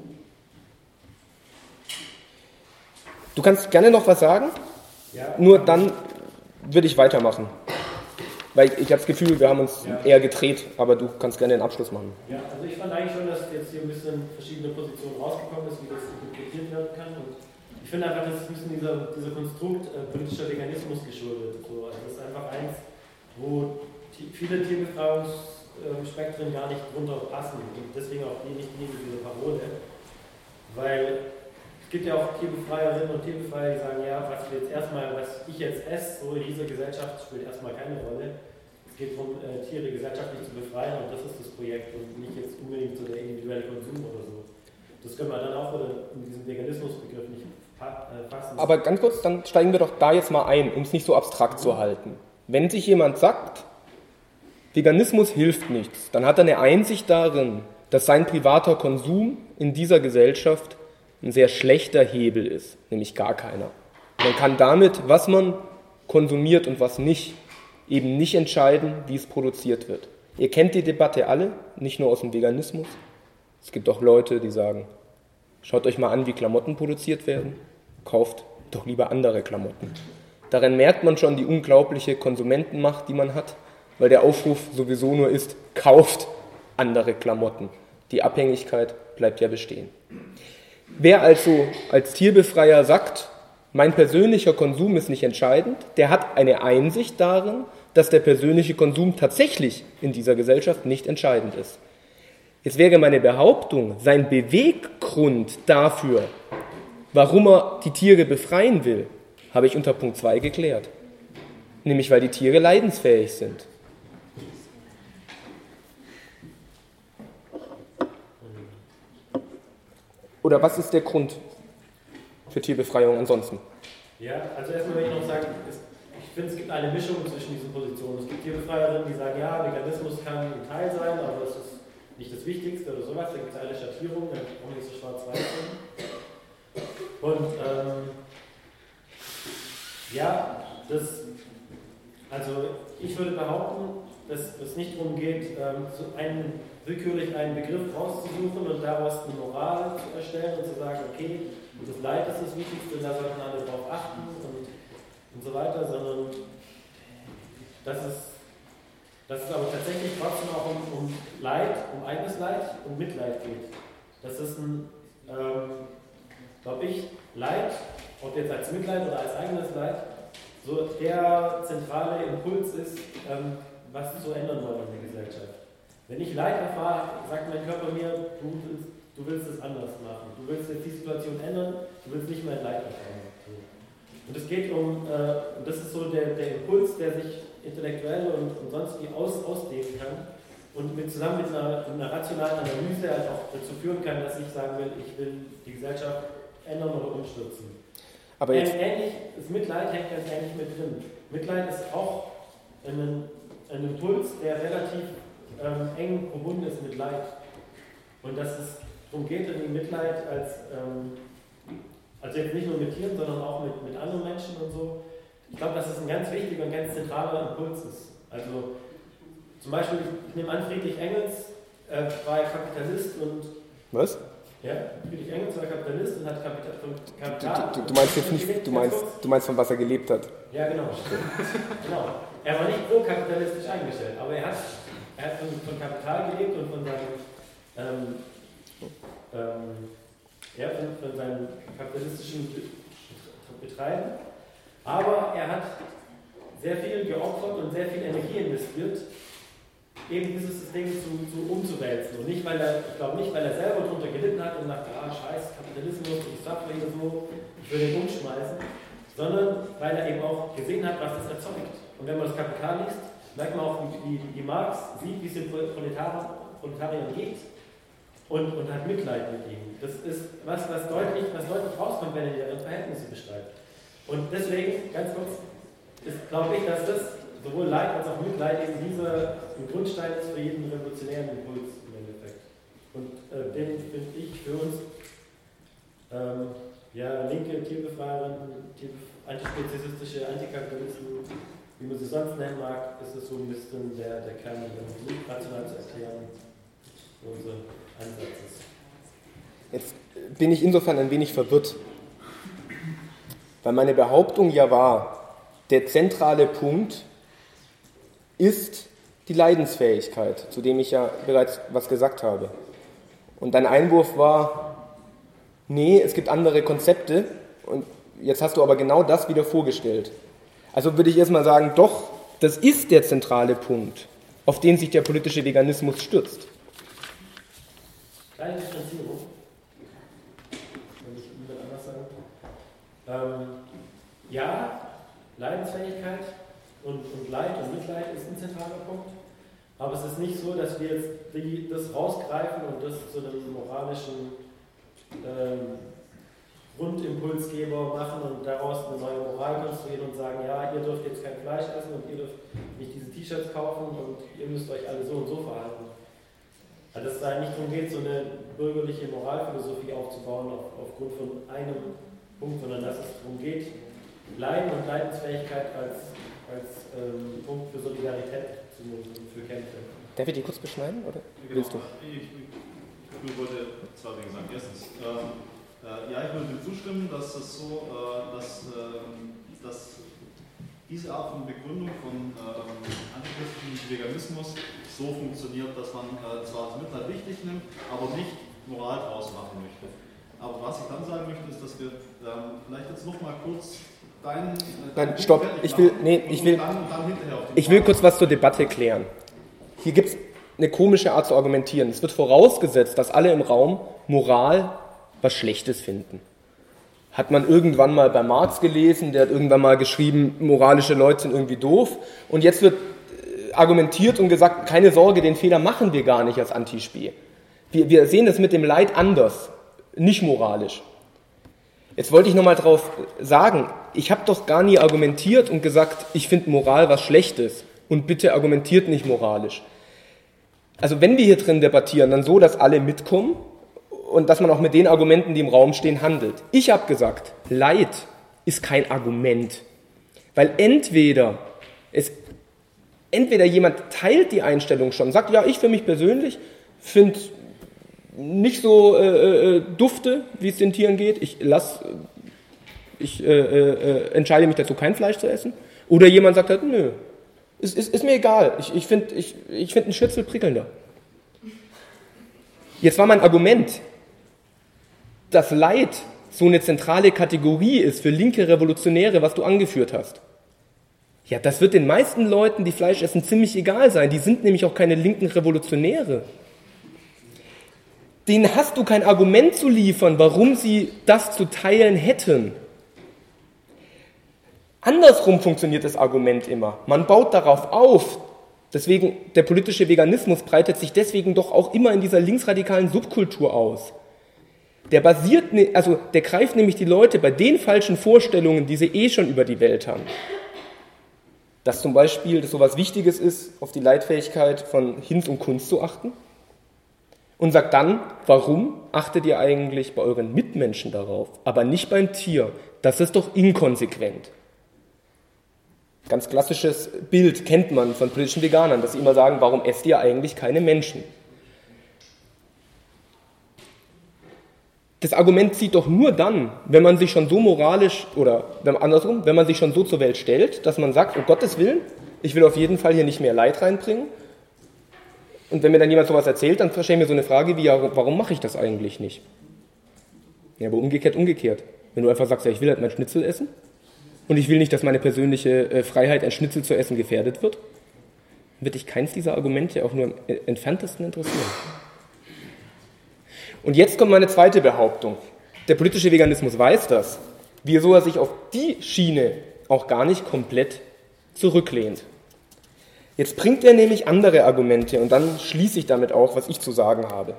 Du kannst gerne noch was sagen, Ja. nur dann würde ich weitermachen. Weil ich, ich habe das Gefühl, wir haben uns Ja. eher gedreht, aber du kannst gerne den Abschluss machen. Ja, also ich fand eigentlich schon, dass jetzt hier ein bisschen verschiedene Positionen rausgekommen ist, wie das interpretiert werden kann. Und ich finde einfach, das ist ein bisschen dieser, dieser Konstrukt äh, politischer Veganismus geschuldet. So, also das ist einfach eins, wo die, viele Tierbefreiungsspektren gar nicht drunter passen und deswegen auch die nicht neben diese Parole. Weil es gibt ja auch Tierbefreierinnen und Tierbefreier, die sagen, ja, was wir jetzt erstmal, was ich jetzt esse, so in dieser Gesellschaft spielt erstmal keine Rolle. Es geht darum, äh, Tiere gesellschaftlich zu befreien und das ist das Projekt und nicht jetzt unbedingt so der individuelle Konsum oder so. Das können wir dann auch wieder in diesem Veganismusbegriff nicht pa- äh, fassen. Aber ganz kurz, dann steigen wir doch da jetzt mal ein, um es nicht so abstrakt zu halten. Wenn sich jemand sagt, Veganismus hilft nichts, dann hat er eine Einsicht darin, dass sein privater Konsum in dieser Gesellschaft ein sehr schlechter Hebel ist, nämlich gar keiner. Man kann damit, was man konsumiert und was nicht, eben nicht entscheiden, wie es produziert wird. Ihr kennt die Debatte alle, nicht nur aus dem Veganismus. Es gibt auch Leute, die sagen, schaut euch mal an, wie Klamotten produziert werden, kauft doch lieber andere Klamotten. Daran merkt man schon die unglaubliche Konsumentenmacht, die man hat, weil der Aufruf sowieso nur ist, kauft andere Klamotten. Die Abhängigkeit bleibt ja bestehen. Wer also als Tierbefreier sagt, mein persönlicher Konsum ist nicht entscheidend, der hat eine Einsicht darin, dass der persönliche Konsum tatsächlich in dieser Gesellschaft nicht entscheidend ist. Jetzt wäre meine Behauptung, sein Beweggrund dafür, warum er die Tiere befreien will, habe ich unter Punkt zwei geklärt. Nämlich, weil die Tiere leidensfähig sind. Oder was ist der Grund für Tierbefreiung ansonsten? Ja, also erstmal will ich noch sagen, es, ich finde, es gibt eine Mischung zwischen diesen Positionen. Es gibt Tierbefreierinnen, die sagen, ja, Veganismus kann ein Teil sein, aber es ist nicht das Wichtigste oder sowas. Da gibt es eine Schattierung, da brauchen wir nicht so schwarz-weiß sind. Und ähm, ja, das, also ich würde behaupten, dass es nicht darum geht, ähm, so einen, willkürlich einen Begriff rauszusuchen und daraus eine Moral zu erstellen und zu sagen, okay, das Leid ist das Wichtigste, da sollten alle drauf achten und, und so weiter, sondern dass es, dass es aber tatsächlich trotzdem auch um, um Leid, um eigenes Leid und Mitleid geht. Das ist ein, ähm, glaube ich, Leid, ob jetzt als Mitleid oder als eigenes Leid, so der zentrale Impuls ist, ähm, was zu ändern wollen in der Gesellschaft. Wenn ich Leid erfahre, sagt mein Körper mir, du willst, du willst es anders machen. Du willst jetzt die Situation ändern, du willst nicht mehr Leid erfahren. So. Und es geht um, äh, und das ist so der, der Impuls, der sich intellektuell und, und sonst wie aus, ausdehnen kann und mit, zusammen mit einer, einer rationalen Analyse halt auch dazu führen kann, dass ich sagen will, ich will die Gesellschaft ändern oder umstürzen. Aber jetzt ähnlich, das Mitleid hängt ganz ähnlich mit drin. Mitleid ist auch ein, ein Impuls, der relativ ähm, eng verbunden ist mit Leid. Und dass es darum geht, irgendwie Mitleid als, ähm, also jetzt nicht nur mit Tieren, sondern auch mit, mit anderen Menschen und so. Ich glaube, dass es ein ganz wichtiger und ganz zentraler Impuls ist. Also zum Beispiel, ich nehme an, Friedrich Engels äh, war Kapitalist und... Was? Ja, Friedrich Engels war Kapitalist und hat Kapital... Kapital Du, du, du meinst jetzt nicht, du meinst, du meinst, von was er gelebt hat. Ja, genau. genau. Er war nicht pro-kapitalistisch eingestellt, aber er hat, er hat von, von Kapital gelebt und von seinem... Ähm, ähm, ja, von, von seinem kapitalistischen Betreiben. Aber er hat sehr viel geopfert und sehr viel Energie investiert, eben dieses Ding zu, zu umzuwälzen. Und nicht, weil er, ich glaube nicht, weil er selber darunter gelitten hat und dachte, ah, scheiß Kapitalismus, ich sag mal hier so, ich will den umschmeißen, sondern weil er eben auch gesehen hat, was das erzeugt. Und wenn man das Kapital liest, merkt man auch, wie, wie Marx sieht, wie es den Proletariern geht. Und, und hat Mitleid mit ihm. Das ist was, was deutlich, was deutlich rauskommt, wenn er ihre Verhältnisse beschreibt. Und deswegen, ganz kurz, ist, glaube ich, dass das sowohl Leid als auch Mitleid eben dieser ein Grundstein ist für jeden revolutionären Impuls im Endeffekt. Und äh, den finde ich für uns ähm, ja, linke Tierbefreierinnen, Tierbef antispezifistische Antikapitalisten, wie man sie sonst nennen mag, ist es so ein bisschen der, der Kern, um es nicht rational zu erklären, unser Ansatz ist. Jetzt bin ich insofern ein wenig verwirrt, weil meine Behauptung ja war, der zentrale Punkt ist die Leidensfähigkeit, zu dem ich ja bereits was gesagt habe. Und dein Einwurf war, nee, es gibt andere Konzepte und jetzt hast du aber genau das wieder vorgestellt. Also würde ich erstmal sagen, doch, das ist der zentrale Punkt, auf den sich der politische Veganismus stützt. Kleine Differenzierung, wenn ich niemand anders sagen. Ähm, ja, Leidensfähigkeit und, und Leid und Mitleid ist ein zentraler Punkt, aber es ist nicht so, dass wir jetzt die, das rausgreifen und das zu einem moralischen ähm, Grundimpulsgeber machen und daraus eine neue Moral konstruieren und sagen, ja, ihr dürft jetzt kein Fleisch essen und ihr dürft nicht diese T-Shirts kaufen und ihr müsst euch alle so und so verhalten. Also dass es da nicht darum geht, so eine bürgerliche Moralphilosophie aufzubauen auf, aufgrund von einem Punkt, sondern dass es darum geht, Leiden und Leidensfähigkeit als, als ähm, Punkt für Solidarität zu nutzen und für Kämpfe. Darf ich die kurz beschneiden, oder Genau. willst du? Ich, ich, ich wollte zwei Dinge sagen. Erstens, ähm, äh, ja, ich würde dem zustimmen, dass es so, äh, dass, äh, dass diese Art von Begründung von ähm, antichristlichem Veganismus so funktioniert, dass man äh, zwar das Mitleid wichtig nimmt, aber nicht Moral draus machen möchte. Aber was ich dann sagen möchte, ist, dass wir ähm, vielleicht jetzt noch mal kurz deinen... Äh, Nein, stopp, ich will, nee, ich will, dann, dann ich will kurz was zur Debatte klären. Hier gibt es eine komische Art zu argumentieren. Es wird vorausgesetzt, dass alle im Raum Moral was Schlechtes finden. Hat man irgendwann mal bei Marx gelesen, der hat irgendwann mal geschrieben, moralische Leute sind irgendwie doof. Und jetzt wird argumentiert und gesagt, keine Sorge, den Fehler machen wir gar nicht als Antispie. Wir, wir sehen das mit dem Leid anders, nicht moralisch. Jetzt wollte ich nochmal drauf sagen, ich habe doch gar nie argumentiert und gesagt, ich finde Moral was Schlechtes und bitte argumentiert nicht moralisch. Also wenn wir hier drin debattieren, dann so, dass alle mitkommen und dass man auch mit den Argumenten, die im Raum stehen, handelt. Ich habe gesagt, Leid ist kein Argument, weil entweder es entweder jemand teilt die Einstellung schon, sagt, ja, ich für mich persönlich finde nicht so äh, äh, dufte, wie es den Tieren geht, ich lass, ich äh, äh, entscheide mich dazu, kein Fleisch zu essen, oder jemand sagt halt, nö, ist, ist, ist mir egal, ich, ich finde ich, ich find einen Schnitzel prickelnder. Jetzt war mein Argument, dass Leid so eine zentrale Kategorie ist für linke Revolutionäre, was du angeführt hast. Ja, das wird den meisten Leuten, die Fleisch essen, ziemlich egal sein. Die sind nämlich auch keine linken Revolutionäre. Denen hast du kein Argument zu liefern, warum sie das zu teilen hätten. Andersrum funktioniert das Argument immer. Man baut darauf auf. Deswegen, der politische Veganismus breitet sich deswegen doch auch immer in dieser linksradikalen Subkultur aus. Der basiert, also der greift nämlich die Leute bei den falschen Vorstellungen, die sie eh schon über die Welt haben. Dass zum Beispiel das so was Wichtiges ist, auf die Leitfähigkeit von Hinz und Kunst zu achten. Und sagt dann, warum achtet ihr eigentlich bei euren Mitmenschen darauf, aber nicht beim Tier? Das ist doch inkonsequent. Ganz klassisches Bild kennt man von politischen Veganern, dass sie immer sagen, warum esst ihr eigentlich keine Menschen? Das Argument zieht doch nur dann, wenn man sich schon so moralisch, oder andersrum, wenn man sich schon so zur Welt stellt, dass man sagt, um Gottes Willen, ich will auf jeden Fall hier nicht mehr Leid reinbringen. Und wenn mir dann jemand sowas erzählt, dann stelle ich mir so eine Frage wie, ja, warum mache ich das eigentlich nicht? Ja, aber umgekehrt, umgekehrt. Wenn du einfach sagst, ja, ich will halt mein Schnitzel essen und ich will nicht, dass meine persönliche äh, Freiheit, ein Schnitzel zu essen, gefährdet wird, dann wird dich keins dieser Argumente auch nur im entferntesten interessieren. Und jetzt kommt meine zweite Behauptung. Der politische Veganismus weiß das, wieso er sich auf die Schiene auch gar nicht komplett zurücklehnt. Jetzt bringt er nämlich andere Argumente und dann schließe ich damit auch, was ich zu sagen habe.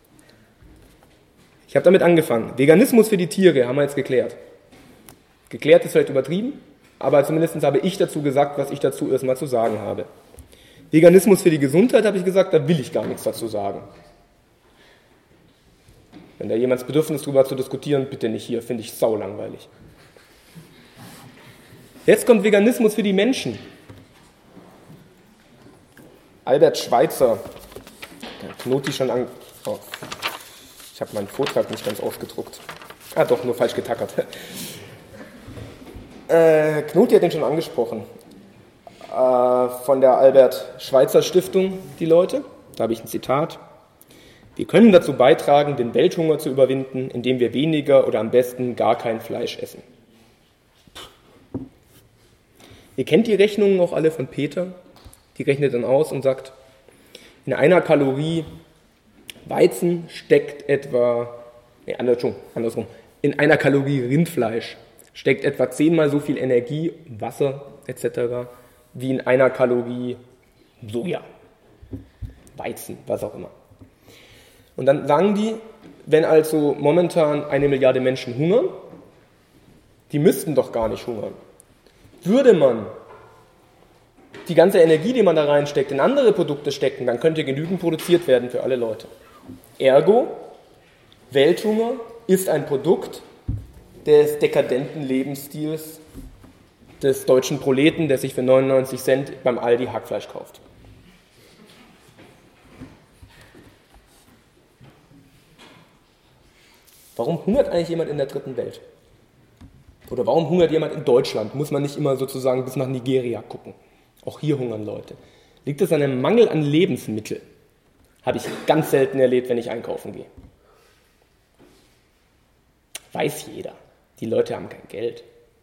Ich habe damit angefangen. Veganismus für die Tiere haben wir jetzt geklärt. Geklärt ist vielleicht übertrieben, aber zumindest habe ich dazu gesagt, was ich dazu erstmal zu sagen habe. Veganismus für die Gesundheit habe ich gesagt, da will ich gar nichts dazu sagen. Wenn da jemand das Bedürfnis drüber zu diskutieren, bitte nicht hier, finde ich saulangweilig. Jetzt kommt Veganismus für die Menschen. Albert Schweitzer, der Knoti schon an... Oh, ich habe meinen Vortrag nicht ganz ausgedruckt. Ah doch, nur falsch getackert. Äh, Knoti hat den schon angesprochen. Äh, von der Albert Schweitzer Stiftung, die Leute. Da habe ich ein Zitat. Wir können dazu beitragen, den Welthunger zu überwinden, indem wir weniger oder am besten gar kein Fleisch essen. Ihr kennt die Rechnungen auch alle von Peter. Die rechnet dann aus und sagt, in einer Kalorie Weizen steckt etwa, nee, andersrum, andersrum, in einer Kalorie Rindfleisch steckt etwa zehnmal so viel Energie, Wasser et cetera, wie in einer Kalorie Soja, Weizen, was auch immer. Und dann sagen die, wenn also momentan eine Milliarde Menschen hungern, die müssten doch gar nicht hungern. Würde man die ganze Energie, die man da reinsteckt, in andere Produkte stecken, dann könnte genügend produziert werden für alle Leute. Ergo, Welthunger ist ein Produkt des dekadenten Lebensstils des deutschen Proleten, der sich für neunundneunzig Cent beim Aldi Hackfleisch kauft. Warum hungert eigentlich jemand in der dritten Welt? Oder warum hungert jemand in Deutschland? Muss man nicht immer sozusagen bis nach Nigeria gucken? Auch hier hungern Leute. Liegt es an einem Mangel an Lebensmitteln? Habe ich ganz selten erlebt, wenn ich einkaufen gehe. Weiß jeder. Die Leute haben kein Geld.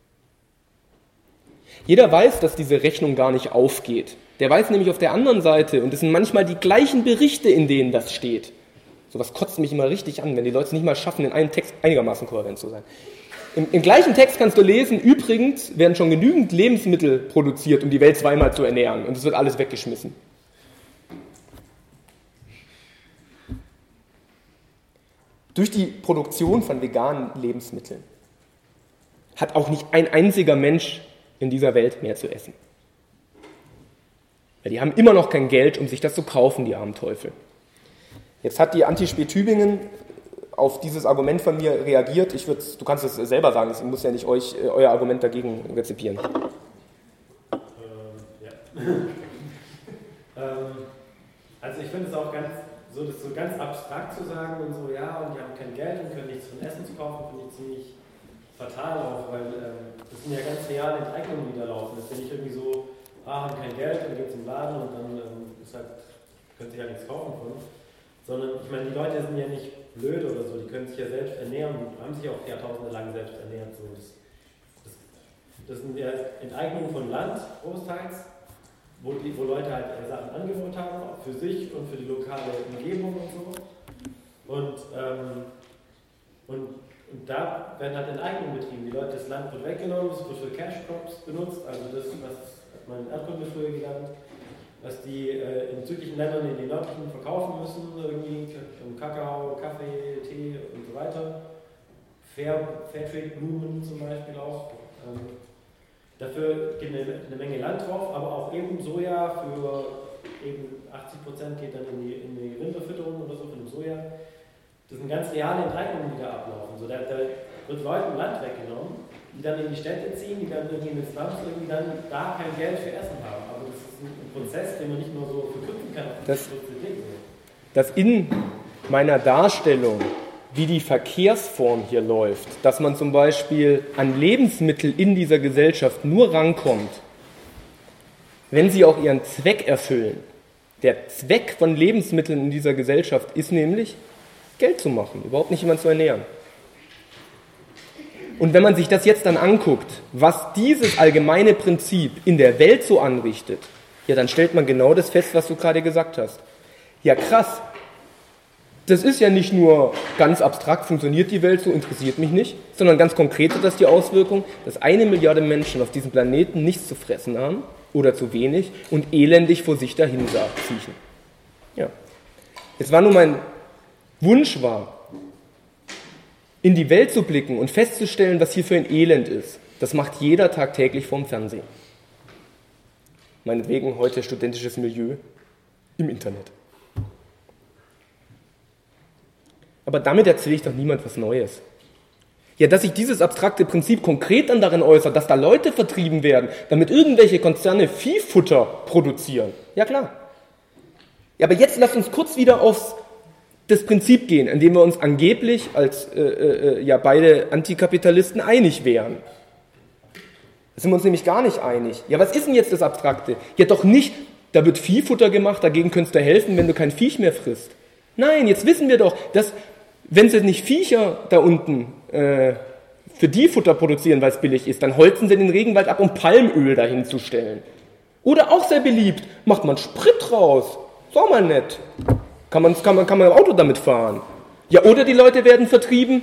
Jeder weiß, dass diese Rechnung gar nicht aufgeht. Der weiß nämlich auf der anderen Seite, und es sind manchmal die gleichen Berichte, in denen das steht. Sowas kotzt mich immer richtig an, wenn die Leute es nicht mal schaffen, in einem Text einigermaßen kohärent zu sein. Im, Im gleichen Text kannst du lesen, übrigens werden schon genügend Lebensmittel produziert, um die Welt zweimal zu ernähren. Und es wird alles weggeschmissen. Durch die Produktion von veganen Lebensmitteln hat auch nicht ein einziger Mensch in dieser Welt mehr zu essen. Weil die haben immer noch kein Geld, um sich das zu kaufen, die armen Teufel. Jetzt hat die Anti-Spee Tübingen auf dieses Argument von mir reagiert. Ich würd, du kannst es selber sagen, ich muss ja nicht euch äh, euer Argument dagegen rezipieren. Ähm, ja. ähm, also ich finde es auch ganz, so, das so ganz abstrakt zu sagen und so, ja, und die haben kein Geld und können nichts von Essen zu kaufen, finde ich ziemlich fatal auch, weil ähm, das sind ja ganz reale Enteignungen, die da laufen. Das ist ja nicht irgendwie so, ah, haben kein Geld, dann geht es im Laden und dann ähm, ist halt, können sie ja nichts kaufen von. Sondern, ich meine, die Leute sind ja nicht blöd oder so, die können sich ja selbst ernähren und haben sich auch Jahrtausende lang selbst ernährt. So. Das, das, das sind ja Enteignungen von Land, großteils, wo, die, wo Leute halt Sachen angebaut haben, auch für sich und für die lokale Umgebung und so. Und, ähm, und Und da werden halt Enteignungen betrieben. Die Leute, das Land wird weggenommen, es wird für Cash Crops benutzt, also das, was hat man in Erdkunde früher gelernt, was die äh, in südlichen Ländern in den nördlichen verkaufen müssen, irgendwie Kakao, Kaffee, Tee und so weiter. Fair, Fairtrade-Blumen zum Beispiel auch. Ähm, dafür geht eine, eine Menge Land drauf, aber auch eben Soja für eben achtzig Prozent geht dann in die, in die Rinderfütterung oder so von dem Soja. Das sind ganz reale Enteignungen, die da ablaufen. So, da, da wird Leuten Land weggenommen, die dann in die Städte ziehen, die dann irgendwie in den Slums irgendwie dann da kein Geld für Essen haben. Aber das ist ein, ein Prozess, den man nicht nur so verknüpfen kann auf das, Dinge. Das in meiner Darstellung, wie die Verkehrsform hier läuft, dass man zum Beispiel an Lebensmittel in dieser Gesellschaft nur rankommt, wenn sie auch ihren Zweck erfüllen. Der Zweck von Lebensmitteln in dieser Gesellschaft ist nämlich, Geld zu machen, überhaupt nicht jemand zu ernähren. Und wenn man sich das jetzt dann anguckt, was dieses allgemeine Prinzip in der Welt so anrichtet, ja, dann stellt man genau das fest, was du gerade gesagt hast. Ja, krass. Das ist ja nicht nur ganz abstrakt, funktioniert die Welt so, interessiert mich nicht, sondern ganz konkret hat das die Auswirkung, dass eine Milliarde Menschen auf diesem Planeten nichts zu fressen haben oder zu wenig und elendig vor sich dahin siechen. Ja. Jetzt war nur mein Wunsch war, in die Welt zu blicken und festzustellen, was hier für ein Elend ist. Das macht jeder tagtäglich vorm Fernsehen. Meinetwegen heute studentisches Milieu im Internet. Aber damit erzähle ich doch niemand was Neues. Ja, dass sich dieses abstrakte Prinzip konkret dann darin äußert, dass da Leute vertrieben werden, damit irgendwelche Konzerne Viehfutter produzieren. Ja, klar. Ja, aber jetzt lasst uns kurz wieder aufs das Prinzip gehen, in dem wir uns angeblich als äh, äh, ja beide Antikapitalisten einig wären. Da sind wir uns nämlich gar nicht einig. Ja, was ist denn jetzt das Abstrakte? Ja, doch nicht, da wird Viehfutter gemacht, dagegen könntest du helfen, wenn du kein Viech mehr frisst. Nein, jetzt wissen wir doch, dass, wenn sie nicht Viecher da unten äh, für die Futter produzieren, weil es billig ist, dann holzen sie den Regenwald ab, um Palmöl dahin zu stellen. Oder auch sehr beliebt, macht man Sprit raus. Ist auch mal nett. Kann man, kann man, kann man im Auto damit fahren. Ja, oder die Leute werden vertrieben.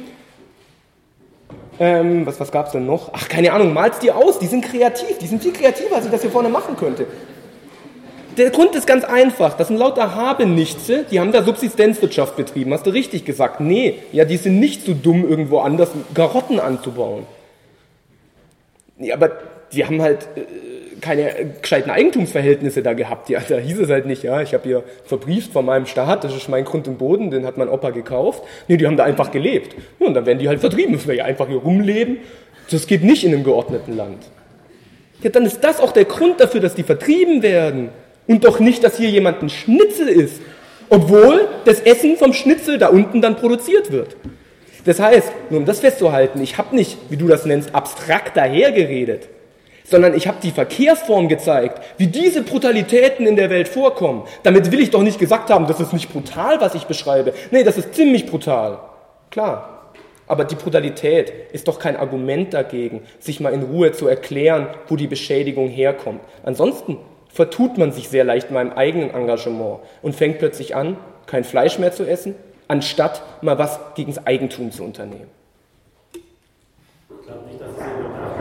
Ähm, was was gab es denn noch? Ach, keine Ahnung, mal's die aus. Die sind kreativ. Die sind viel kreativer, als ich das hier vorne machen könnte. Der Grund ist ganz einfach. Das sind lauter Habenichtse, die haben da Subsistenzwirtschaft betrieben. Hast du richtig gesagt? Nee, ja, die sind nicht so dumm, irgendwo anders Karotten anzubauen. Ja, aber die haben halt äh, keine gescheiten Eigentumsverhältnisse da gehabt. Ja, da hieß es halt nicht, ja, ich habe hier verbrieft von meinem Staat, das ist mein Grund und Boden, den hat mein Opa gekauft. Nee, die haben da einfach gelebt. Ja, und dann werden die halt vertrieben, müssen wir ja einfach hier rumleben. Das geht nicht in einem geordneten Land. Ja, dann ist das auch der Grund dafür, dass die vertrieben werden. Und doch nicht, dass hier jemand ein Schnitzel ist, obwohl das Essen vom Schnitzel da unten dann produziert wird. Das heißt, nur um das festzuhalten, ich habe nicht, wie du das nennst, abstrakt dahergeredet, sondern ich habe die Verkehrsform gezeigt, wie diese Brutalitäten in der Welt vorkommen. Damit will ich doch nicht gesagt haben, das ist nicht brutal, was ich beschreibe. Nee, das ist ziemlich brutal. Klar. Aber die Brutalität ist doch kein Argument dagegen, sich mal in Ruhe zu erklären, wo die Beschädigung herkommt. Ansonsten vertut man sich sehr leicht in meinem eigenen Engagement und fängt plötzlich an, kein Fleisch mehr zu essen, anstatt mal was gegen das Eigentum zu unternehmen. Ich glaube nicht, dass es jemand nachdenkt.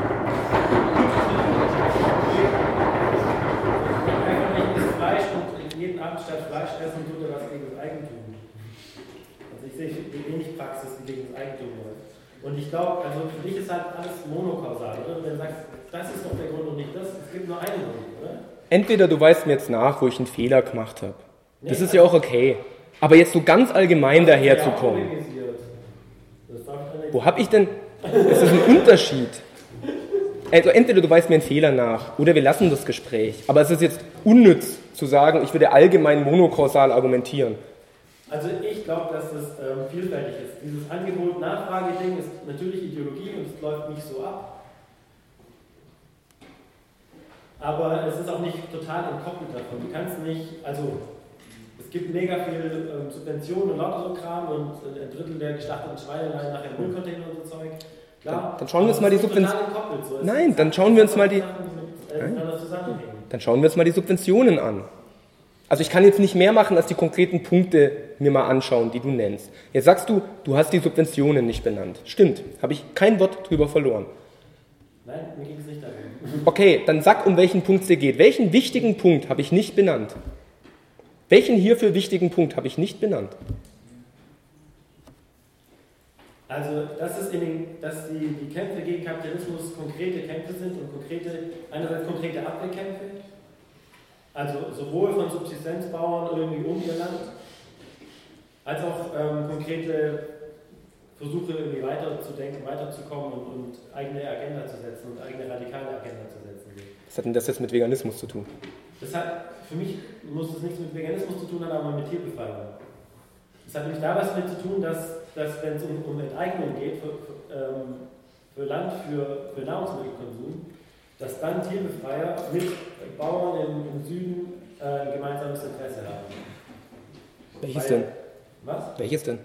Einfach nicht das Fleisch und jeden Abend statt Fleisch essen tut er was gegen das Eigentum. Also ich sehe wenig Praxis, die gegen das Eigentum läuft. Und ich glaube, also für dich ist halt alles monokausal, oder? Wenn du sagst, das ist doch der Grund und nicht das, es gibt nur einen Grund, oder? Entweder du weist mir jetzt nach, wo ich einen Fehler gemacht habe. Das ist ja auch okay. Aber jetzt so ganz allgemein daherzukommen. Wo habe ich denn... Es ist ein Unterschied. Also entweder du weist mir einen Fehler nach oder wir lassen das Gespräch. Aber es ist jetzt unnütz zu sagen, ich würde allgemein monokausal argumentieren. Also ich glaube, dass es ähm, vielfältig ist. Dieses Angebot-Nachfrage-Ding ist natürlich Ideologie und es läuft nicht so ab. Aber es ist auch nicht total entkoppelt davon. Du kannst nicht, also es gibt mega viel ähm, Subventionen und lauter so Kram und ein Drittel der geschlachteten Schweine landen nachher im Müllcontainer und so Zeug. Klar, dann, dann schauen wir uns mal die Subventionen. So. Nein, dann schauen wir uns mal die. Nein. Dann schauen wir uns mal die Subventionen an. Also ich kann jetzt nicht mehr machen, als die konkreten Punkte mir mal anschauen, die du nennst. Jetzt sagst du, du hast die Subventionen nicht benannt. Stimmt, habe ich kein Wort drüber verloren. Nein, mir ging es nicht darum. Okay, dann sag, um welchen Punkt es dir geht. Welchen wichtigen Punkt habe ich nicht benannt? Welchen hierfür wichtigen Punkt habe ich nicht benannt? Also, dass, es in den, dass die, die Kämpfe gegen Kapitalismus konkrete Kämpfe sind und konkrete, einerseits konkrete Abwehrkämpfe, also sowohl von Subsistenzbauern irgendwie um ihr Land, als auch ähm, konkrete Versuche, irgendwie weiterzudenken, weiterzukommen und, und eigene Agenda zu setzen und eigene radikale Agenda zu setzen. Was hat denn das jetzt mit Veganismus zu tun? Das hat, für mich muss es nichts mit Veganismus zu tun haben, aber mit Tierbefreiung. Es hat nämlich da was mit zu tun, dass, dass wenn es um, um Enteignung geht, für, für, ähm, für Land, für, für Nahrungsmittelkonsum, dass dann Tierbefreier mit Bauern im, im Süden äh, ein gemeinsames Interesse haben. Welches Weil, denn? Was? Welches denn?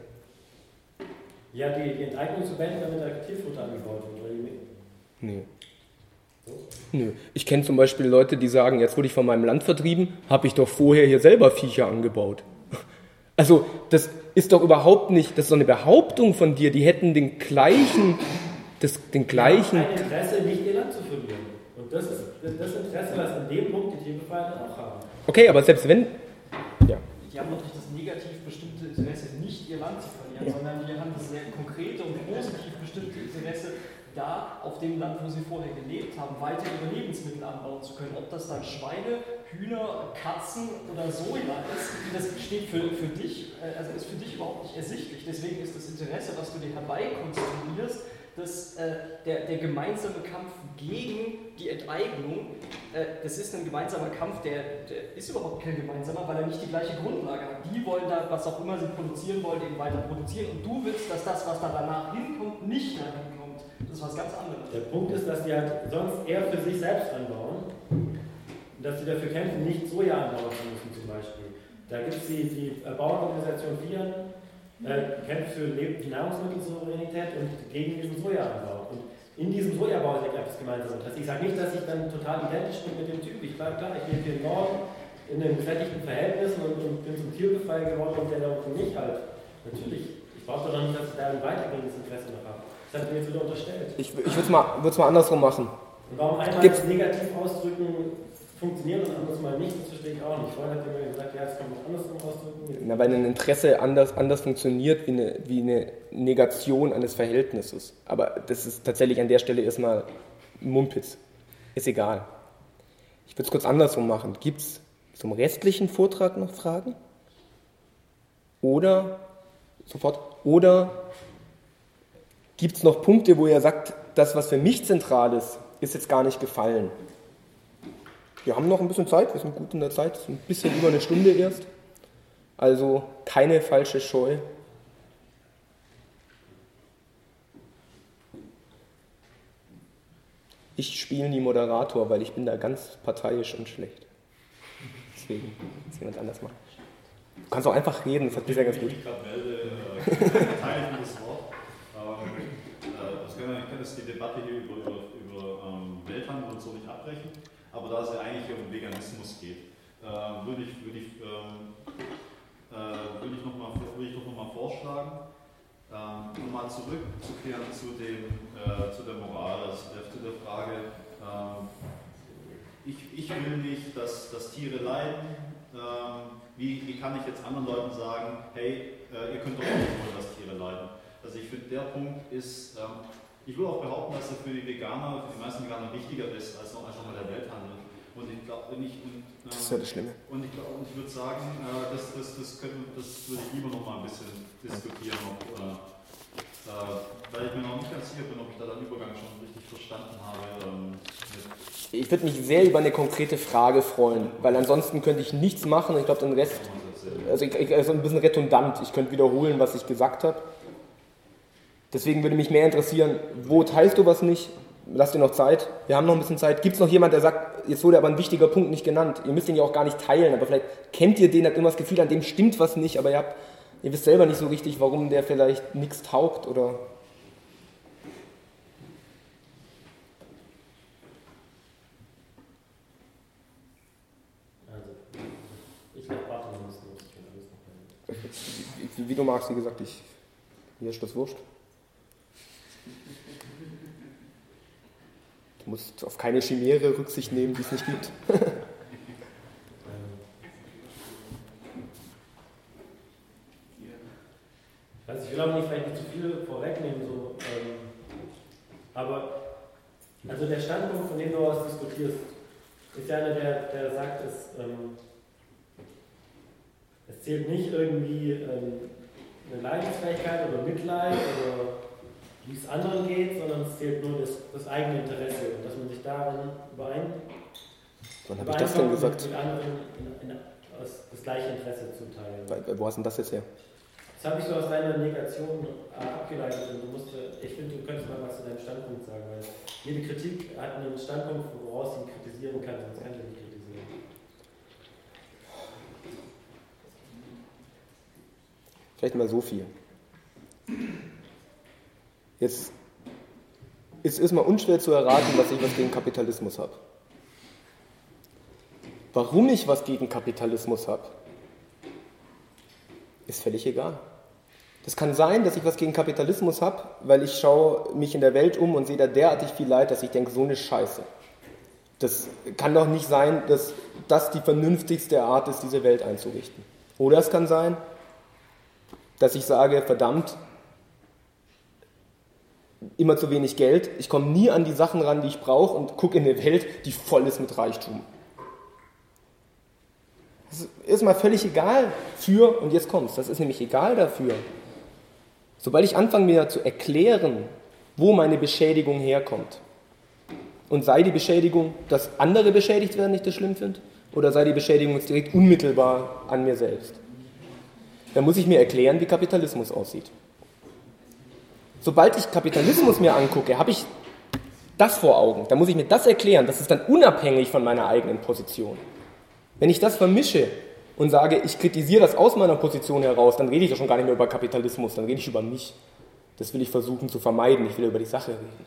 Ja, die, die Enteignung zu beenden, damit da Tierfutter angebaut wird. Oder die, Nee. so? Nö. Ich kenne zum Beispiel Leute, die sagen, jetzt wurde ich von meinem Land vertrieben, habe ich doch vorher hier selber Viecher angebaut. Also das ist doch überhaupt nicht, das ist doch eine Behauptung von dir, die hätten den gleichen, das, den gleichen... Ein Interesse, nicht ihr Land zu verlieren. Und das ist das Interesse, was in dem Punkt die Tierbefreier dann auch haben. Okay, aber selbst wenn... Ja. Die haben natürlich das negativ bestimmte Interesse, nicht ihr Land zu verlieren, Ja. sondern die haben das sehr konkrete und positiv bestimmte Interesse, da auf dem Land, wo sie vorher gelebt haben, weiter ihre Lebensmittel anbauen zu können. Ob das dann Schweine, Hühner, Katzen oder Soja ist, das steht für, für dich, also ist für dich überhaupt nicht ersichtlich. Deswegen ist das Interesse, was du dir herbeikonstruierst, dass äh, der, der gemeinsame Kampf gegen die Enteignung, äh, das ist ein gemeinsamer Kampf, der, der ist überhaupt kein gemeinsamer, weil er nicht die gleiche Grundlage hat. Die wollen da, was auch immer sie produzieren wollen, eben weiter produzieren und du willst, dass das, was da danach hinkommt, nicht dahin kommt. Das ist was ganz anderes. Der Punkt ist, dass die halt sonst eher für sich selbst anbauen und dass sie dafür kämpfen, nicht Soja anbauen zu müssen zum Beispiel. Da gibt es die, die Bauernorganisation FIAN, äh, kämpft für die Nahrungsmittelsouveränität und gegen diesen Sojaanbau. Und in diesem Sojabau liegt etwas gemeinsam. Das heißt, ich sage nicht, dass ich dann total identisch bin mit dem Typ. Ich klar, klar, ich lebe hier im Norden in den gesättigten Verhältnissen und, und bin zum Tierbefreier geworden und der da für mich halt. Natürlich, ich brauche doch noch nicht, dass ich da ein weitergehendes Interesse noch habe. Das hat mir jetzt wieder unterstellt. Ich, ich würde es mal, würd's mal andersrum machen. Und warum einmal Gibt's- das negativ ausdrücken funktioniert und anderes mal nicht, das verstehe ich auch nicht. Vorhin hat jemand gesagt, ja, es kann man andersrum ausdrücken. Na, weil ein Interesse anders, anders funktioniert wie eine, wie eine Negation eines Verhältnisses. Aber das ist tatsächlich an der Stelle erstmal Mumpitz. Ist egal. Ich würde es kurz andersrum machen. Gibt es zum restlichen Vortrag noch Fragen? Oder, sofort, oder gibt es noch Punkte, wo ihr sagt, das, was für mich zentral ist, ist jetzt gar nicht gefallen? Wir haben noch ein bisschen Zeit, wir sind gut in der Zeit, es ist ein bisschen über eine Stunde erst. Also keine falsche Scheu. Ich spiele nie Moderator, weil ich bin da ganz parteiisch und schlecht. Deswegen muss jemand anders machen. Du kannst auch einfach reden, das hat bisher ganz gut. Ich gerade melde, äh, teile ich das Wort. Ähm, äh, das können wir, ich kann jetzt die Debatte hier über, über, über ähm, Welthandel und so nicht abbrechen, aber da es ja eigentlich um Veganismus geht, äh, würde ich, würde ich, ähm, äh, würde ich nochmal noch mal vorschlagen, ähm, nochmal zurückzukehren zu, dem, äh, zu der Moral, also der, zu der Frage, ähm, ich, ich will nicht, dass, dass Tiere leiden. Ähm, wie, wie kann ich jetzt anderen Leuten sagen, hey, äh, ihr könnt doch auch nicht wollen, dass Tiere leiden. Also ich finde, der Punkt ist, ähm, ich will auch behaupten, dass er für die Veganer, für die meisten Veganer wichtiger ist, als noch einfach mal der Welthandel. Und ich glaube, nicht. Und, ähm, Das ist ja das Schlimme. Und ich, glaub, und ich würde sagen, äh, das, das, das, können, das würde ich lieber noch mal ein bisschen diskutieren, ob, äh, äh, weil ich mir noch nicht ganz sicher bin, ob ich da den Übergang schon richtig verstanden habe. Ähm, Ich würde mich sehr über eine konkrete Frage freuen, weil ansonsten könnte ich nichts machen. Ich glaube, den Rest, also, ich, ich, also ein bisschen redundant. Ich könnte wiederholen, was ich gesagt habe. Deswegen würde mich mehr interessieren, wo teilst du was nicht? Lass dir noch Zeit. Wir haben noch ein bisschen Zeit. Gibt es noch jemand, der sagt, jetzt wurde aber ein wichtiger Punkt nicht genannt. Ihr müsst ihn ja auch gar nicht teilen, aber vielleicht kennt ihr den, habt immer das Gefühl, an dem stimmt was nicht, aber ihr, habt, ihr wisst selber nicht so richtig, warum der vielleicht nichts taugt oder... Also, ich glaube, wie, wie du magst, wie gesagt, ich, mir ist das wurscht. Du musst auf keine Chimäre Rücksicht nehmen, die es nicht gibt. Also ich will auch nicht, vielleicht nicht zu viel vorwegnehmen, so, ähm, aber also der Standpunkt, von dem du aus diskutierst, ist ja einer, der, der sagt, es, ähm, es zählt nicht irgendwie ähm, eine Leidensfähigkeit oder Mitleid oder wie es anderen geht, sondern es zählt nur das, das eigene Interesse und dass man sich darin überein, Wann habe ich das denn gesagt? mit anderen in, in, aus, das gleiche Interesse zu teilen. Wo hast du denn das jetzt her? Das habe ich so aus deiner Negation abgeleitet und du musst, ich finde, du könntest mal was zu deinem Standpunkt sagen, weil jede Kritik hat einen Standpunkt, woraus sie kritisieren kann, sonst kann sie nicht kritisieren. Vielleicht mal so viel. Jetzt ist es mal unschwer zu erraten, dass ich was gegen Kapitalismus habe. Warum ich was gegen Kapitalismus habe, ist völlig egal. Das kann sein, dass ich was gegen Kapitalismus habe, weil ich schaue mich in der Welt um und sehe da derartig viel Leid, dass ich denke, so eine Scheiße. Das kann doch nicht sein, dass das die vernünftigste Art ist, diese Welt einzurichten. Oder es kann sein, dass ich sage, verdammt, immer zu wenig Geld, ich komme nie an die Sachen ran, die ich brauche und gucke in eine Welt, die voll ist mit Reichtum. Das ist mal völlig egal für, und jetzt kommt's, das ist nämlich egal dafür. Sobald ich anfange, mir zu erklären, wo meine Beschädigung herkommt, und sei die Beschädigung, dass andere beschädigt werden, ich das schlimm finde, oder sei die Beschädigung jetzt direkt unmittelbar an mir selbst, dann muss ich mir erklären, wie Kapitalismus aussieht. Sobald ich Kapitalismus mir angucke, habe ich das vor Augen, dann muss ich mir das erklären, das ist dann unabhängig von meiner eigenen Position. Wenn ich das vermische und sage, ich kritisiere das aus meiner Position heraus, dann rede ich doch schon gar nicht mehr über Kapitalismus, dann rede ich über mich. Das will ich versuchen zu vermeiden, ich will über die Sache reden.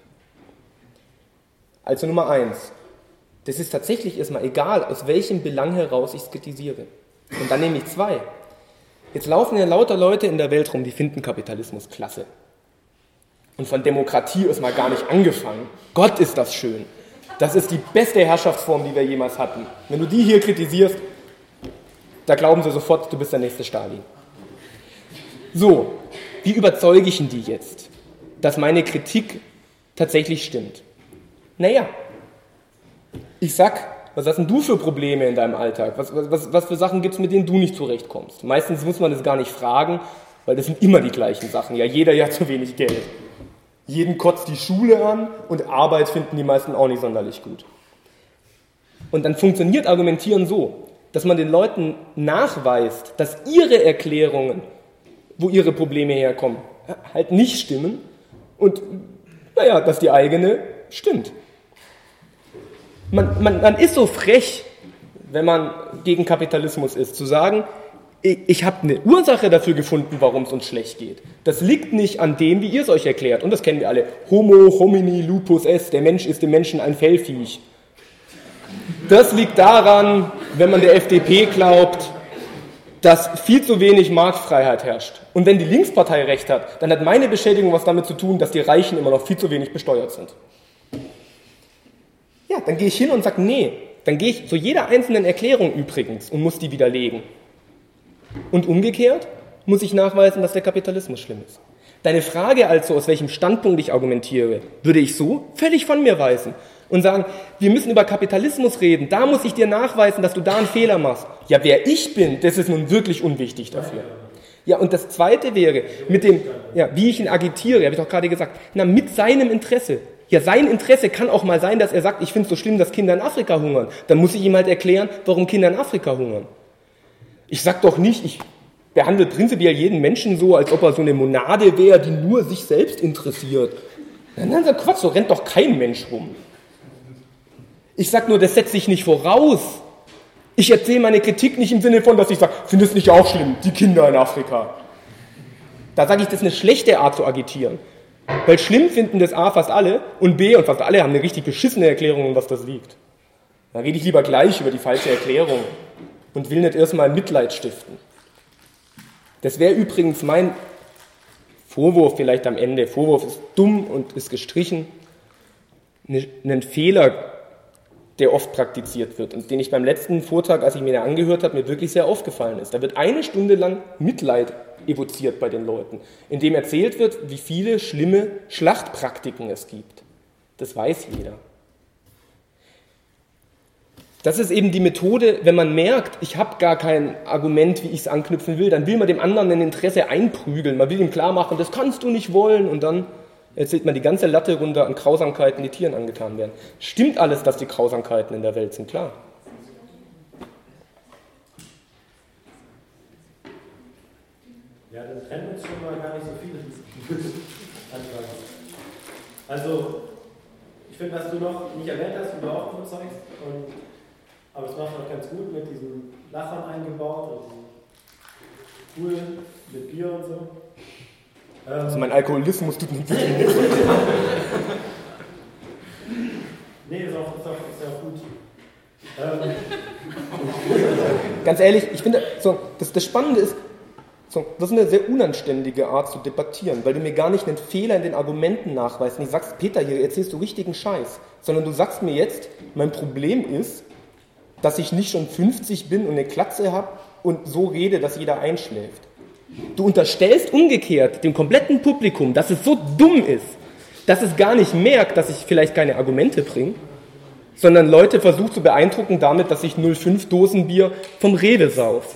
Also Nummer eins, das ist tatsächlich erstmal egal, aus welchem Belang heraus ich es kritisiere. Und dann nehme ich zwei. Jetzt laufen ja lauter Leute in der Welt rum, die finden Kapitalismus klasse. Und von Demokratie ist mal gar nicht angefangen. Gott, ist das schön. Das ist die beste Herrschaftsform, die wir jemals hatten. Wenn du die hier kritisierst, da glauben sie sofort, du bist der nächste Stalin. So, wie überzeuge ich denn die jetzt, dass meine Kritik tatsächlich stimmt? Naja, ich sag, was hast denn du für Probleme in deinem Alltag? Was, was, was für Sachen gibt es, mit denen du nicht zurechtkommst? Meistens muss man das gar nicht fragen, weil das sind immer die gleichen Sachen. Ja, jeder hat zu wenig Geld. Jeden kotzt die Schule an und Arbeit finden die meisten auch nicht sonderlich gut. Und dann funktioniert Argumentieren so, dass man den Leuten nachweist, dass ihre Erklärungen, wo ihre Probleme herkommen, halt nicht stimmen und, naja, dass die eigene stimmt. Man, man, man ist so frech, wenn man gegen Kapitalismus ist, zu sagen, ich, ich habe eine Ursache dafür gefunden, warum es uns schlecht geht. Das liegt nicht an dem, wie ihr es euch erklärt. Und das kennen wir alle. Homo homini lupus est. Der Mensch ist dem Menschen ein Fellviech. Das liegt daran, wenn man der F D P glaubt, dass viel zu wenig Marktfreiheit herrscht. Und wenn die Linkspartei recht hat, dann hat meine Beschädigung was damit zu tun, dass die Reichen immer noch viel zu wenig besteuert sind. Ja, dann gehe ich hin und sage, nee. Dann gehe ich zu jeder einzelnen Erklärung übrigens und muss die widerlegen. Und umgekehrt muss ich nachweisen, dass der Kapitalismus schlimm ist. Deine Frage also, aus welchem Standpunkt ich argumentiere, würde ich so völlig von mir weisen und sagen, wir müssen über Kapitalismus reden, da muss ich dir nachweisen, dass du da einen Fehler machst. Ja, wer ich bin, das ist nun wirklich unwichtig dafür. Ja, und das Zweite wäre, mit dem, ja, wie ich ihn agitiere, habe ich doch gerade gesagt, na, mit seinem Interesse. Ja, sein Interesse kann auch mal sein, dass er sagt, ich finde es so schlimm, dass Kinder in Afrika hungern. Dann muss ich ihm halt erklären, warum Kinder in Afrika hungern. Ich sag doch nicht, ich behandle prinzipiell jeden Menschen so, als ob er so eine Monade wäre, die nur sich selbst interessiert. Dann sagt er, Quatsch, so rennt doch kein Mensch rum. Ich sag nur, das setzt sich nicht voraus. Ich erzähle meine Kritik nicht im Sinne von, dass ich sage, findest du nicht auch schlimm, die Kinder in Afrika. Da sage ich, das ist eine schlechte Art zu agitieren. Weil schlimm finden das A fast alle und B, und fast alle haben eine richtig beschissene Erklärung, um was das liegt. Da rede ich lieber gleich über die falsche Erklärung und will nicht erstmal Mitleid stiften. Das wäre übrigens mein Vorwurf vielleicht am Ende. Vorwurf ist dumm und ist gestrichen. Ein Fehler, der oft praktiziert wird und den ich beim letzten Vortrag, als ich mir den angehört habe, mir wirklich sehr aufgefallen ist. Da wird eine Stunde lang Mitleid evoziert bei den Leuten, indem erzählt wird, wie viele schlimme Schlachtpraktiken es gibt. Das weiß jeder. Das ist eben die Methode, wenn man merkt, ich habe gar kein Argument, wie ich es anknüpfen will, dann will man dem anderen ein Interesse einprügeln, man will ihm klar machen, das kannst du nicht wollen und dann erzählt man die ganze Latte runter an Grausamkeiten, die Tieren angetan werden. Stimmt alles, dass die Grausamkeiten in der Welt sind, klar. Ja, dann trennen uns schon mal gar nicht so viele Anfragen. Also, ich finde, was du noch nicht erwähnt hast, wie du auch überzeugst, und, aber es macht auch ganz gut mit diesen Lachern eingebaut und cool mit Bier und so. Ähm, also mein Alkoholismus tut mir wirklich nichts. Nee, ist auch, ist auch, ist auch gut. Ähm, Ganz ehrlich, ich finde, so, das, das Spannende ist, so, das ist eine sehr unanständige Art zu debattieren, weil du mir gar nicht einen Fehler in den Argumenten nachweist. Nicht sagst, Peter, hier erzählst du richtigen Scheiß, sondern du sagst mir jetzt, mein Problem ist, dass ich nicht schon fünfzig bin und eine Klatze habe und so rede, dass jeder einschläft. Du unterstellst umgekehrt dem kompletten Publikum, dass es so dumm ist, dass es gar nicht merkt, dass ich vielleicht keine Argumente bringe, sondern Leute versucht zu beeindrucken damit, dass ich null Komma fünf Dosen Bier vom Rewe sauf.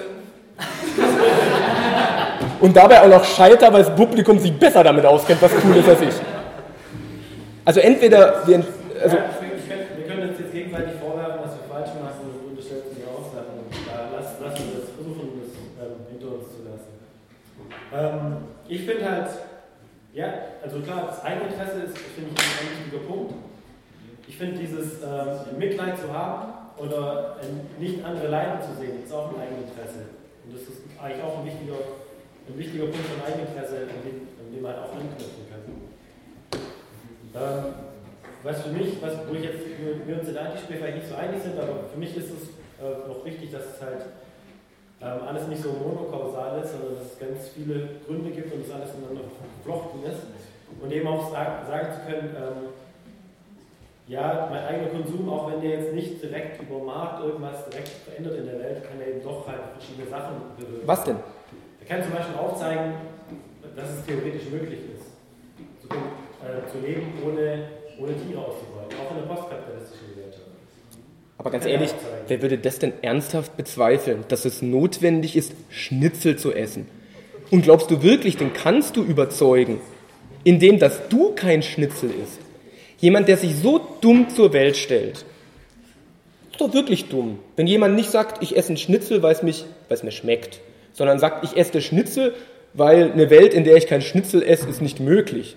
Und dabei auch noch scheiter, weil das Publikum sich besser damit auskennt, was cool ist als ich. Also entweder wir... Also ja, ich find, wir können uns jetzt gegenseitig vorwerfen, dass wir falsch machen und unterstellt uns die Aussagen. Ja, lass, lass uns das versuchen, das ähm, hinter uns zu lassen. Ähm, ich finde halt, ja, also klar, das Eigeninteresse ist, finde ich, ein wichtiger Punkt. Ich finde dieses ähm, Mitleid zu haben oder äh, nicht andere leiden zu sehen, ist auch ein Eigeninteresse. Und das ist eigentlich auch ein wichtiger, ein wichtiger Punkt von Eigeninteresse, an dem, an dem man halt auch anknüpfen kann. Ähm, was für mich, was, wo ich jetzt wir uns in der Antispiel vielleicht nicht so einig sind, aber für mich ist es äh, noch wichtig, dass es halt ähm, alles nicht so monokausal ist, sondern dass es ganz viele Gründe gibt und es alles miteinander verflochten ist. Und eben auch sagen, sagen zu können, ähm, ja, mein eigener Konsum, auch wenn der jetzt nicht direkt über den Markt irgendwas direkt verändert in der Welt, kann er eben doch halt verschiedene Sachen bewirken. Was denn? Er kann zum Beispiel aufzeigen, dass es theoretisch möglich ist, zu, äh, zu leben, ohne, ohne Tiere auszubeuten, auch in der postkapitalistischen Gesellschaft. Aber ganz ehrlich, wer würde das denn ernsthaft bezweifeln, dass es notwendig ist, Schnitzel zu essen? Und glaubst du wirklich, den kannst du überzeugen, indem dass du kein Schnitzel isst? Jemand, der sich so dumm zur Welt stellt, ist doch wirklich dumm. Wenn jemand nicht sagt, ich esse einen Schnitzel, weil es, mich, weil es mir schmeckt, sondern sagt, ich esse den Schnitzel, weil eine Welt, in der ich keinen Schnitzel esse, ist nicht möglich.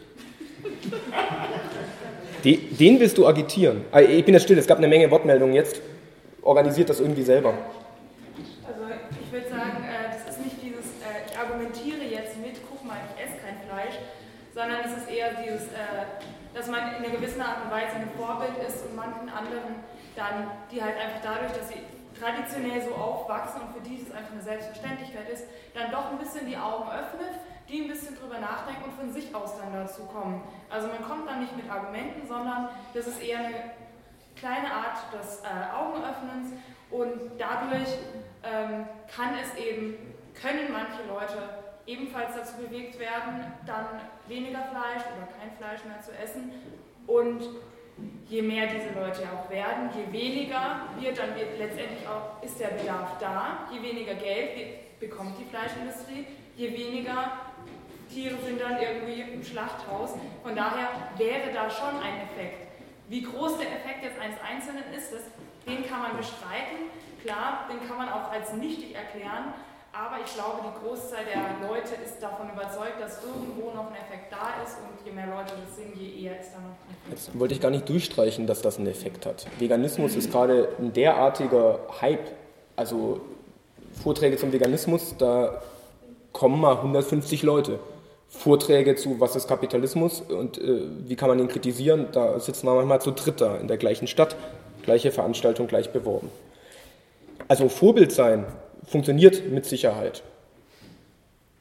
Den willst du agitieren. Ich bin jetzt still, es gab eine Menge Wortmeldungen jetzt. Organisiert das irgendwie selber. Also ich würde sagen, das ist nicht dieses, ich argumentiere jetzt mit, guck mal, ich esse kein Fleisch, sondern es ist eher dieses, dass man in einer gewissen Art und Weise ein Vorbild ist und manchen anderen dann, die halt einfach dadurch, dass sie traditionell so aufwachsen und für die es einfach eine Selbstverständlichkeit ist, dann doch ein bisschen die Augen öffnet, die ein bisschen drüber nachdenken und von sich aus dann dazu kommen. Also man kommt dann nicht mit Argumenten, sondern das ist eher eine kleine Art des äh, Augenöffnens und dadurch ähm, kann es eben, können manche Leute ebenfalls dazu bewegt werden, dann weniger Fleisch oder kein Fleisch mehr zu essen. Und je mehr diese Leute auch werden, je weniger wird dann wird letztendlich auch, ist der Bedarf da, je weniger Geld bekommt die Fleischindustrie, je weniger Tiere sind dann irgendwie im Schlachthaus. Von daher wäre da schon ein Effekt. Wie groß der Effekt jetzt eines Einzelnen ist, das, den kann man bestreiten. Klar, den kann man auch als nichtig erklären. Aber ich glaube, die Großzahl der Leute ist davon überzeugt, dass irgendwo noch ein Effekt da ist und je mehr Leute das sind, je eher ist da noch ein Effekt. Jetzt wollte ich gar nicht durchstreichen, dass das einen Effekt hat. Veganismus ist gerade ein derartiger Hype, also Vorträge zum Veganismus, da kommen mal hundertfünfzig Leute. Vorträge zu, was ist Kapitalismus und äh, wie kann man ihn kritisieren, da sitzen wir manchmal zu dritt da in der gleichen Stadt, gleiche Veranstaltung, gleich beworben. Also Vorbild sein funktioniert mit Sicherheit.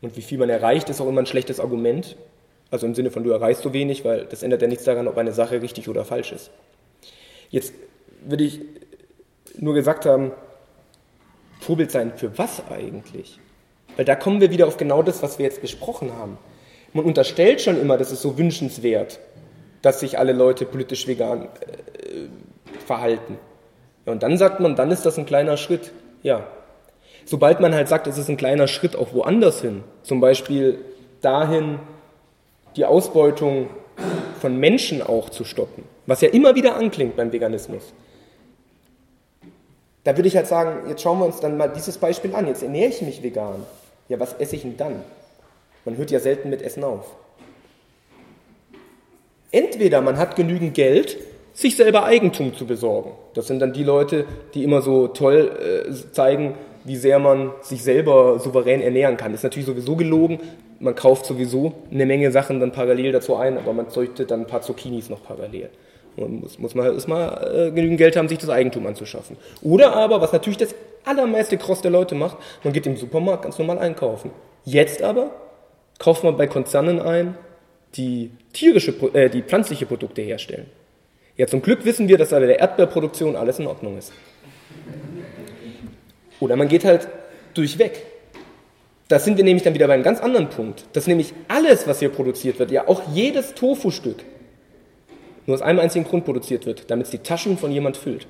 Und wie viel man erreicht, ist auch immer ein schlechtes Argument. Also im Sinne von, du erreichst so wenig, weil das ändert ja nichts daran, ob eine Sache richtig oder falsch ist. Jetzt würde ich nur gesagt haben, Vorbild sein für was eigentlich? Weil da kommen wir wieder auf genau das, was wir jetzt besprochen haben. Man unterstellt schon immer, das ist so wünschenswert, dass sich alle Leute politisch vegan äh, verhalten. Ja, und dann sagt man, dann ist das ein kleiner Schritt. Ja. Sobald man halt sagt, es ist ein kleiner Schritt auch woanders hin, zum Beispiel dahin, die Ausbeutung von Menschen auch zu stoppen, was ja immer wieder anklingt beim Veganismus. Da würde ich halt sagen, jetzt schauen wir uns dann mal dieses Beispiel an. Jetzt ernähre ich mich vegan. Ja, was esse ich denn dann? Man hört ja selten mit Essen auf. Entweder man hat genügend Geld, sich selber Eigentum zu besorgen. Das sind dann die Leute, die immer so toll äh, zeigen, wie sehr man sich selber souverän ernähren kann. Das ist natürlich sowieso gelogen. Man kauft sowieso eine Menge Sachen dann parallel dazu ein, aber man züchtet dann ein paar Zucchinis noch parallel. Man muss, muss man halt erstmal äh, genügend Geld haben, sich das Eigentum anzuschaffen. Oder aber, was natürlich das allermeiste Cross der Leute macht, man geht im Supermarkt ganz normal einkaufen. Jetzt aber kauft man bei Konzernen ein, die tierische, äh, die pflanzliche Produkte herstellen. Ja, zum Glück wissen wir, dass bei der Erdbeerproduktion alles in Ordnung ist. Oder man geht halt durchweg. Da sind wir nämlich dann wieder bei einem ganz anderen Punkt. Dass nämlich alles, was hier produziert wird, ja auch jedes Tofu-Stück, nur aus einem einzigen Grund produziert wird, damit es die Taschen von jemand füllt.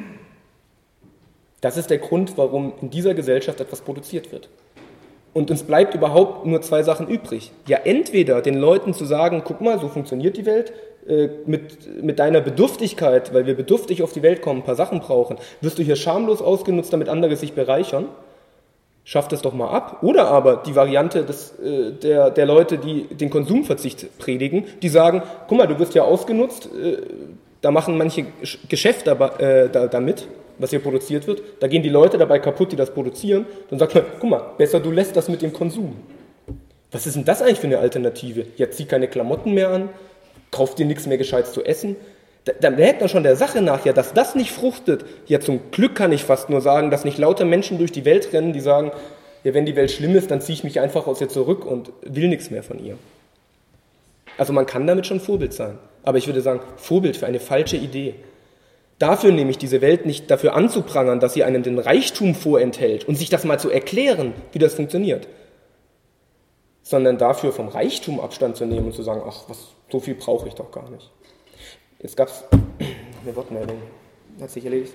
Das ist der Grund, warum in dieser Gesellschaft etwas produziert wird. Und uns bleibt überhaupt nur zwei Sachen übrig. Ja, entweder den Leuten zu sagen, guck mal, so funktioniert die Welt, äh, mit, mit deiner Bedürftigkeit, weil wir bedürftig auf die Welt kommen, ein paar Sachen brauchen, wirst du hier schamlos ausgenutzt, damit andere sich bereichern. Schaff das doch mal ab. Oder aber die Variante des, äh, der, der Leute, die den Konsumverzicht predigen, die sagen, guck mal, du wirst ja ausgenutzt, äh, da machen manche Geschäfte äh, da, damit, was hier produziert wird, da gehen die Leute dabei kaputt, die das produzieren, dann sagt man, guck mal, besser du lässt das mit dem Konsum. Was ist denn das eigentlich für eine Alternative? Ja, zieh keine Klamotten mehr an, kauf dir nichts mehr Gescheites zu essen. Da, da merkt man schon der Sache nach, ja, dass das nicht fruchtet. Ja, zum Glück kann ich fast nur sagen, dass nicht lauter Menschen durch die Welt rennen, die sagen, ja, wenn die Welt schlimm ist, dann ziehe ich mich einfach aus ihr zurück und will nichts mehr von ihr. Also man kann damit schon Vorbild sein. Aber ich würde sagen, Vorbild für eine falsche Idee. Dafür nämlich diese Welt nicht dafür anzuprangern, dass sie einem den Reichtum vorenthält und sich das mal zu erklären, wie das funktioniert, sondern dafür vom Reichtum Abstand zu nehmen und zu sagen, ach, was, so viel brauche ich doch gar nicht. Jetzt gab es eine Wortmeldung. Hat sich erledigt.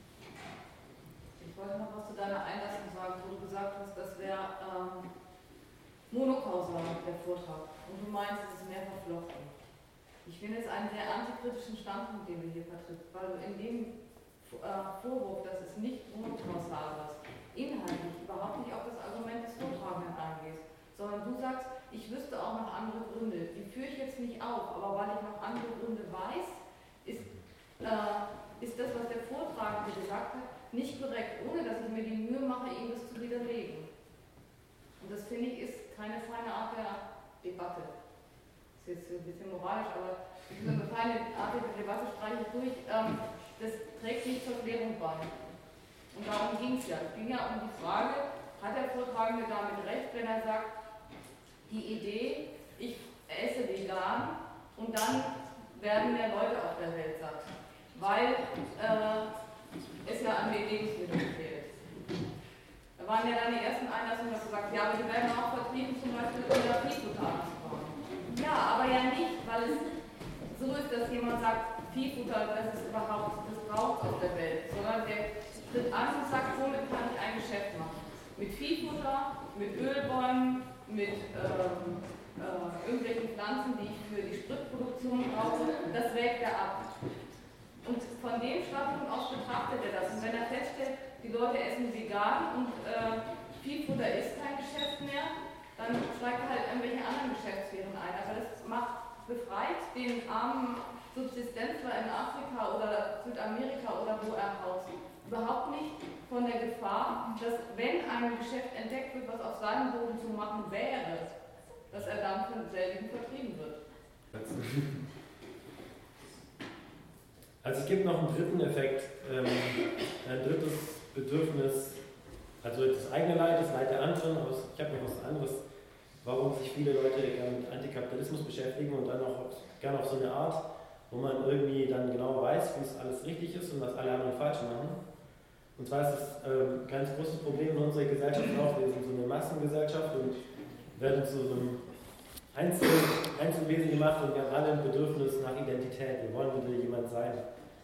Ich wollte noch was zu deiner Einlassung sagen, wo du gesagt hast, das wäre ähm, monokausal, der Vortrag. Und du meinst, es ist mehr verflochten. Ich finde es einen sehr antikritischen Standpunkt, den du hier vertrittst, weil du in dem äh, Vorwurf, dass es nicht monokausal ist, inhaltlich überhaupt nicht auf das Argument des Vortragenden eingehst, sondern du sagst, ich wüsste auch noch andere Gründe. Die führe ich jetzt nicht auf, aber weil ich noch andere Gründe weiß, ist, äh, ist das, was der Vortragende gesagt hat, nicht korrekt, ohne dass ich mir die Mühe mache, ihm das zu widerlegen. Und das, finde ich, ist keine feine Art der Debatte. Das ist jetzt ein bisschen moralisch, aber eine feine Art der Debatte streiche ich durch. Ähm, das trägt nicht zur Klärung bei. Und darum ging es ja. Es ging ja um die Frage, hat der Vortragende damit recht, wenn er sagt, die Idee, ich esse vegan und dann werden mehr Leute auf der Welt satt, weil äh, es ja an den Lebensmitteln fehlt. Da waren ja dann die ersten Einlassungen, dass gesagt, ja, aber die werden auch vertrieben, zum Beispiel unter Viehfutter anzubauen. Ja, aber ja nicht, weil es so ist, dass jemand sagt, Viehfutter, das ist überhaupt, das braucht auf der Welt, sondern der tritt an und sagt, womit kann ich ein Geschäft machen? Mit Viehfutter, mit Ölbäumen, mit ähm, äh, irgendwelchen Pflanzen, die ich für die Spritproduktion brauche, das wägt er ab. Und von dem Standpunkt aus betrachtet er das. Und wenn er feststellt, die Leute essen vegan und äh, Viehfutter ist kein Geschäft mehr, dann steigt er halt irgendwelche anderen Geschäftssphären ein. Aber das macht, befreit den armen Subsistenzler in Afrika oder Südamerika oder wo er aussieht, überhaupt nicht von der Gefahr, dass wenn ein Geschäft entdeckt wird, was auf seinem Boden zu machen wäre, dass er dann von selbigen vertrieben wird. Also es gibt noch einen dritten Effekt, ähm, ein drittes Bedürfnis, also das eigene Leid, das Leid der anderen, aber ich habe noch was anderes warum sich viele Leute gerne mit Antikapitalismus beschäftigen und dann auch gerne auf so eine Art, wo man irgendwie dann genau weiß, wie es alles richtig ist und was alle anderen falsch machen. Und zwar ist das ähm, ein ganz großes Problem in unserer Gesellschaft auch. Wir sind so eine Massengesellschaft und werden zu so einem Einzel Einzelwesen gemacht und wir haben alle ein Bedürfnis nach Identität. Wir wollen wieder jemand sein.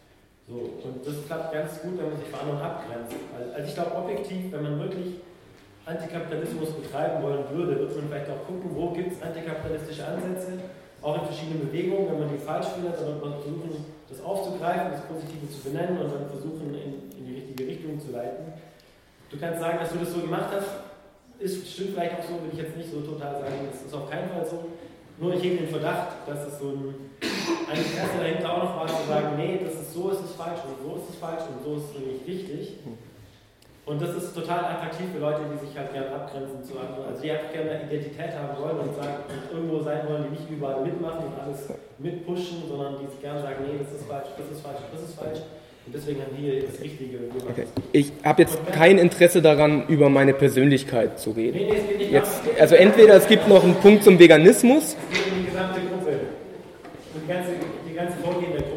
So, und das klappt ganz gut, wenn man sich von anderen abgrenzt. Also, also ich glaube objektiv, wenn man wirklich Antikapitalismus betreiben wollen würde, wird man vielleicht auch gucken, wo gibt es antikapitalistische Ansätze, auch in verschiedenen Bewegungen. Wenn man die falsch findet, dann wird man versuchen, das aufzugreifen, das Positive zu benennen und dann versuchen, in, in die richtige Richtung zu leiten. Du kannst sagen, dass du das so gemacht hast, ist, stimmt vielleicht auch so, will ich jetzt nicht so total sagen, das ist auf keinen Fall so. Nur ich hege den Verdacht, dass es so ein, ein Interesse dahinter auch noch war, zu sagen, nee, das ist so, ist es falsch und so ist es falsch und so ist es nämlich richtig. Und das ist total attraktiv für Leute, die sich halt gerne abgrenzen zu anderen. Also die einfach gerne eine Identität haben wollen und sagen, und irgendwo sein wollen, die nicht überall mitmachen und alles mitpushen, sondern die sich gerne sagen, nee, das ist falsch, das ist falsch, das ist falsch. Und deswegen haben wir das Richtige gemacht. Okay. Ich habe jetzt kein Interesse daran, über meine Persönlichkeit zu reden. Nee, nee, es geht nicht jetzt, also entweder es gibt noch einen Punkt zum Veganismus. Es geht um die gesamte Gruppe. Und die ganze, die ganze Vorgehen der Gruppe.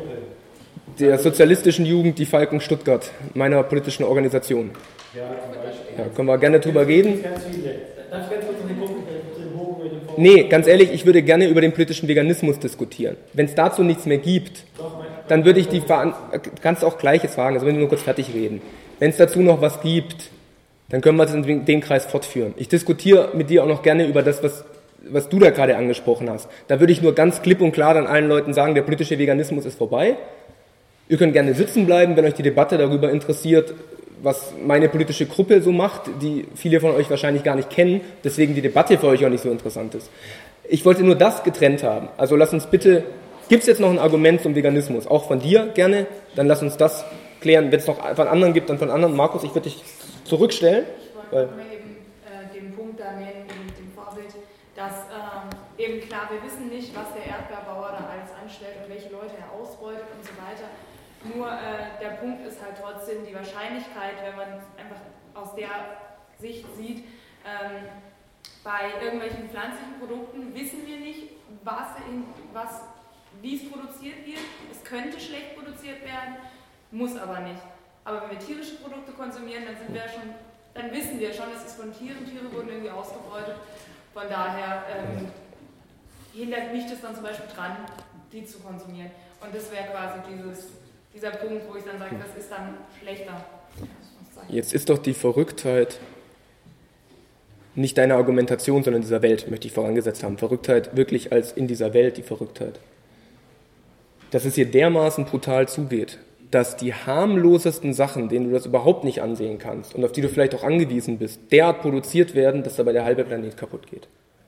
Der sozialistischen Jugend, die Falken Stuttgart, meiner politischen Organisation. Ja, zum Beispiel. Ja, können wir gerne drüber reden. Ganz viele. Darf ich ganz kurz noch den Punkt, den Bogen mit dem Vorgehen? Nee, ganz ehrlich, ich würde gerne über den politischen Veganismus diskutieren. Wenn es dazu nichts mehr gibt, dann würde ich die Veran- kannst auch Gleiches fragen, also wenn wir nur kurz fertig reden. Wenn es dazu noch was gibt, dann können wir das in dem Kreis fortführen. Ich diskutiere mit dir auch noch gerne über das, was, was du da gerade angesprochen hast. Da würde ich nur ganz klipp und klar dann allen Leuten sagen, der politische Veganismus ist vorbei. Ihr könnt gerne sitzen bleiben, wenn euch die Debatte darüber interessiert, was meine politische Gruppe so macht, die viele von euch wahrscheinlich gar nicht kennen, deswegen die Debatte für euch auch nicht so interessant ist. Ich wollte nur das getrennt haben. Also lass uns bitte, gibt es jetzt noch ein Argument zum Veganismus? Auch von dir gerne, dann lass uns das klären. Wenn es noch von anderen gibt, dann von anderen. Markus, ich würde dich zurückstellen. Ich wollte nur eben äh, den Punkt da nennen, mit dem Vorbild, dass ähm, eben klar, wir wissen nicht, was der Erdbeerbauer da alles anstellt und welche Leute er ausbeutet und so weiter. Nur äh, der Punkt ist halt trotzdem die Wahrscheinlichkeit, wenn man es einfach aus der Sicht sieht, ähm, bei irgendwelchen pflanzlichen Produkten wissen wir nicht, was in, was, wie es produziert wird. Es könnte schlecht produziert werden, muss aber nicht. Aber wenn wir tierische Produkte konsumieren, dann sind wir schon, dann wissen wir schon, es ist von Tieren. Tiere wurden irgendwie ausgebeutet. Von daher ähm, hindert mich das dann zum Beispiel dran, die zu konsumieren. Und das wäre quasi dieses dieser Punkt, wo ich dann sage, das ist dann schlechter. Jetzt ist doch die Verrücktheit nicht deine Argumentation, sondern dieser Welt, möchte ich vorangesetzt haben. Verrücktheit wirklich als in dieser Welt die Verrücktheit. Dass es hier dermaßen brutal zugeht, dass die harmlosesten Sachen, denen du das überhaupt nicht ansehen kannst und auf die du vielleicht auch angewiesen bist, derart produziert werden, dass dabei der halbe Planet kaputt geht.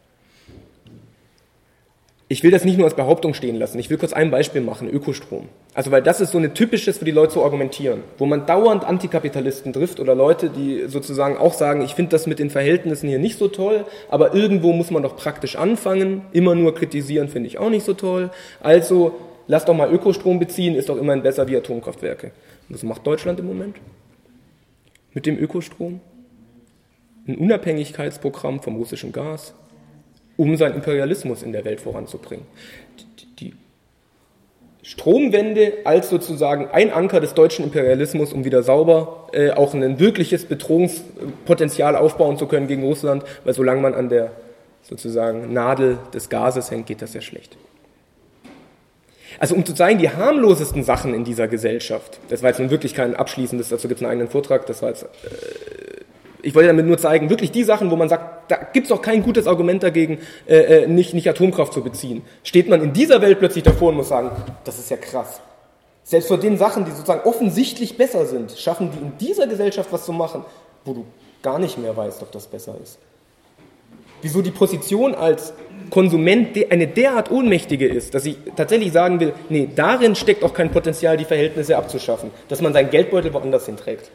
Ich will das nicht nur als Behauptung stehen lassen. Ich will kurz ein Beispiel machen, Ökostrom. Also weil das ist so eine typisches für die Leute zu argumentieren, wo man dauernd Antikapitalisten trifft oder Leute, die sozusagen auch sagen, ich finde das mit den Verhältnissen hier nicht so toll, aber irgendwo muss man doch praktisch anfangen. Immer nur kritisieren finde ich auch nicht so toll. Also lass doch mal Ökostrom beziehen, ist doch immerhin besser wie Atomkraftwerke. Und was macht Deutschland im Moment mit dem Ökostrom? Ein Unabhängigkeitsprogramm vom russischen Gas, um seinen Imperialismus in der Welt voranzubringen. Die Stromwende als sozusagen ein Anker des deutschen Imperialismus, um wieder sauber äh, auch ein wirkliches Bedrohungspotenzial aufbauen zu können gegen Russland, weil solange man an der sozusagen Nadel des Gases hängt, geht das ja schlecht. Also um zu zeigen, die harmlosesten Sachen in dieser Gesellschaft, das war jetzt nun wirklich kein abschließendes, dazu gibt es einen eigenen Vortrag, das war jetzt... Äh, Ich wollte damit nur zeigen, wirklich die Sachen, wo man sagt, da gibt es auch kein gutes Argument dagegen, äh, nicht, nicht Atomkraft zu beziehen. Steht man in dieser Welt plötzlich davor und muss sagen, das ist ja krass. Selbst vor den Sachen, die sozusagen offensichtlich besser sind, schaffen die in dieser Gesellschaft was zu machen, wo du gar nicht mehr weißt, ob das besser ist. Wieso die Position als Konsument eine derart ohnmächtige ist, dass ich tatsächlich sagen will, nee, darin steckt auch kein Potenzial, die Verhältnisse abzuschaffen, dass man seinen Geldbeutel woanders hinträgt.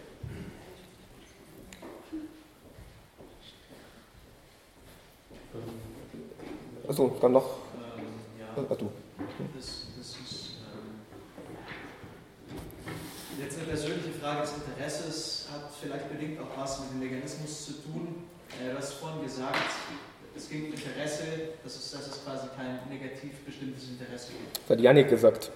Achso, dann noch. Ähm, ja, Ach, du. Das, das ist ähm, jetzt eine persönliche Frage des Interesses, hat vielleicht bedingt auch was mit dem Veganismus zu tun. Äh, du hast vorhin gesagt, es ging um Interesse, dass es, dass es quasi kein negativ bestimmtes Interesse gibt. Das hat Jannik gesagt.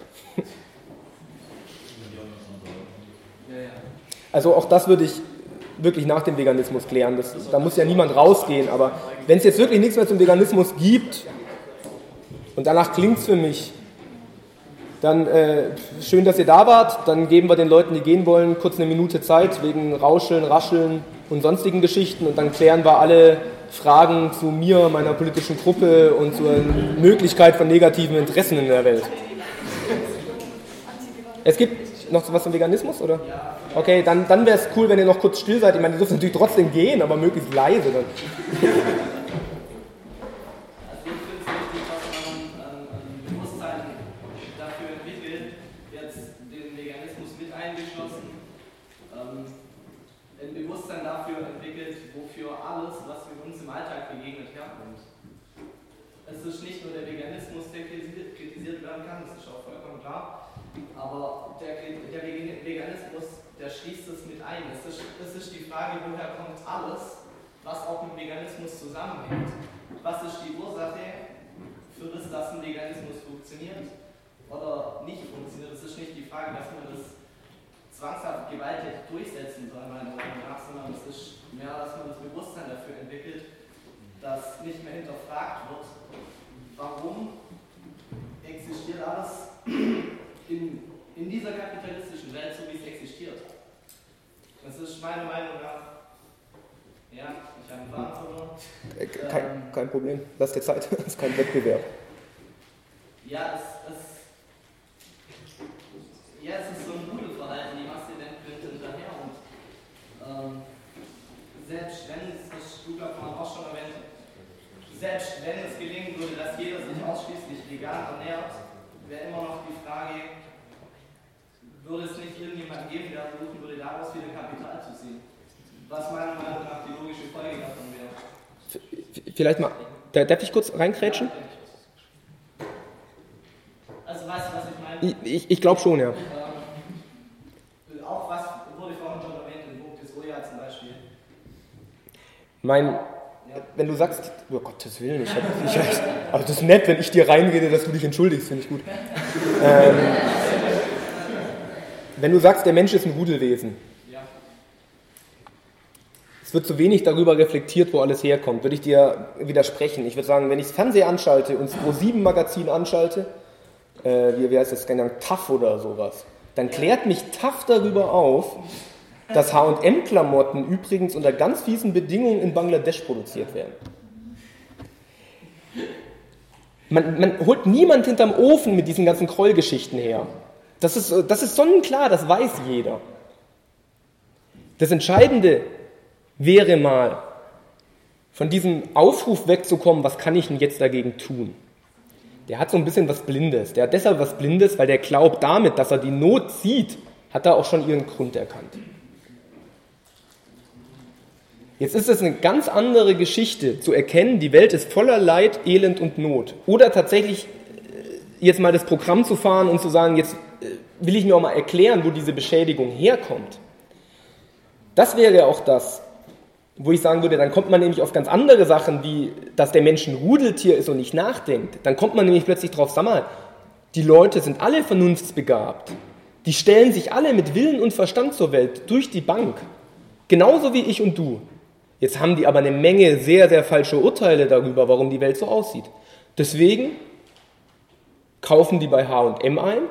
Ja, ja. Also auch das würde ich wirklich nach dem Veganismus klären. Das, da muss ja niemand rausgehen, aber wenn es jetzt wirklich nichts mehr zum Veganismus gibt und danach klingt es für mich, dann äh, schön, dass ihr da wart, dann geben wir den Leuten, die gehen wollen, kurz eine Minute Zeit wegen Rauscheln, Rascheln und sonstigen Geschichten und dann klären wir alle Fragen zu mir, meiner politischen Gruppe und zur Möglichkeit von negativen Interessen in der Welt. Es gibt noch was zum Veganismus, oder? Okay, dann, dann wäre es cool, wenn ihr noch kurz still seid. Ich meine, ihr dürft natürlich trotzdem gehen, aber möglichst leise dann. Es ist nicht nur der Veganismus, der kritisiert werden kann, das ist auch vollkommen klar, aber der, der Veganismus, der schließt es mit ein. Es ist, es ist die Frage, woher kommt alles, was auch mit Veganismus zusammenhängt. Was ist die Ursache für das, dass ein Veganismus funktioniert oder nicht funktioniert? Es ist nicht die Frage, dass man das zwangshaft gewalttätig durchsetzen soll, meiner Meinung nach, sondern es ist mehr, dass man das Bewusstsein dafür entwickelt, dass nicht mehr hinterfragt wird, warum existiert alles in, in dieser kapitalistischen Welt, so wie es existiert. Das ist meiner Meinung nach, ja, ich habe einen Plan verloren. Kein, ähm, kein Problem, lass dir Zeit, das ist kein Wettbewerb. Ja, es, es, ja, es ist so ein Rudelverhalten, die Masse rennt hinterher und ähm, selbst wenn es, das du glaube ich auch schon erwähnt, selbst wenn es gelingen würde, dass jeder sich ausschließlich vegan ernährt, wäre immer noch die Frage, würde es nicht irgendjemanden geben, der versuchen würde, daraus wieder Kapital zu ziehen? Was meiner Meinung nach die logische Folge davon wäre. Vielleicht mal, darf ich kurz reinkrätschen? Also weißt du, was ich meine? Ich, ich, ich glaube schon, ja. Ähm, auch was wurde vorhin schon erwähnt, im Buch des Soja zum Beispiel. Mein... Wenn du sagst, oh Gottes Willen, ich hab, ich, also das ist nett, wenn ich dir reinrede, dass du dich entschuldigst, finde ich gut. Ähm, wenn du sagst, der Mensch ist ein Rudelwesen, es wird zu wenig darüber reflektiert, wo alles herkommt, würde ich dir widersprechen. Ich würde sagen, wenn ich das Fernseher anschalte und das Pro sieben Magazin anschalte, äh, wie, wie heißt das, keine Ahnung, T A F oder sowas, dann klärt mich T A F darüber auf, dass H und M-Klamotten übrigens unter ganz fiesen Bedingungen in Bangladesch produziert werden. Man, man holt niemand hinterm Ofen mit diesen ganzen Krollgeschichten her. Das ist, das ist sonnenklar, das weiß jeder. Das Entscheidende wäre mal, von diesem Aufruf wegzukommen, was kann ich denn jetzt dagegen tun? Der hat so ein bisschen was Blindes. Der hat deshalb was Blindes, weil der glaubt damit, dass er die Not sieht, hat er auch schon ihren Grund erkannt. Jetzt ist es eine ganz andere Geschichte, zu erkennen, die Welt ist voller Leid, Elend und Not. Oder tatsächlich jetzt mal das Programm zu fahren und zu sagen, jetzt will ich mir auch mal erklären, wo diese Beschädigung herkommt. Das wäre ja auch das, wo ich sagen würde, dann kommt man nämlich auf ganz andere Sachen, wie dass der Mensch ein Rudeltier ist und nicht nachdenkt. Dann kommt man nämlich plötzlich drauf, sag mal, die Leute sind alle vernunftsbegabt. Die stellen sich alle mit Willen und Verstand zur Welt, durch die Bank. Genauso wie ich und du. Jetzt haben die aber eine Menge sehr, sehr falsche Urteile darüber, warum die Welt so aussieht. Deswegen kaufen die bei H und M ein.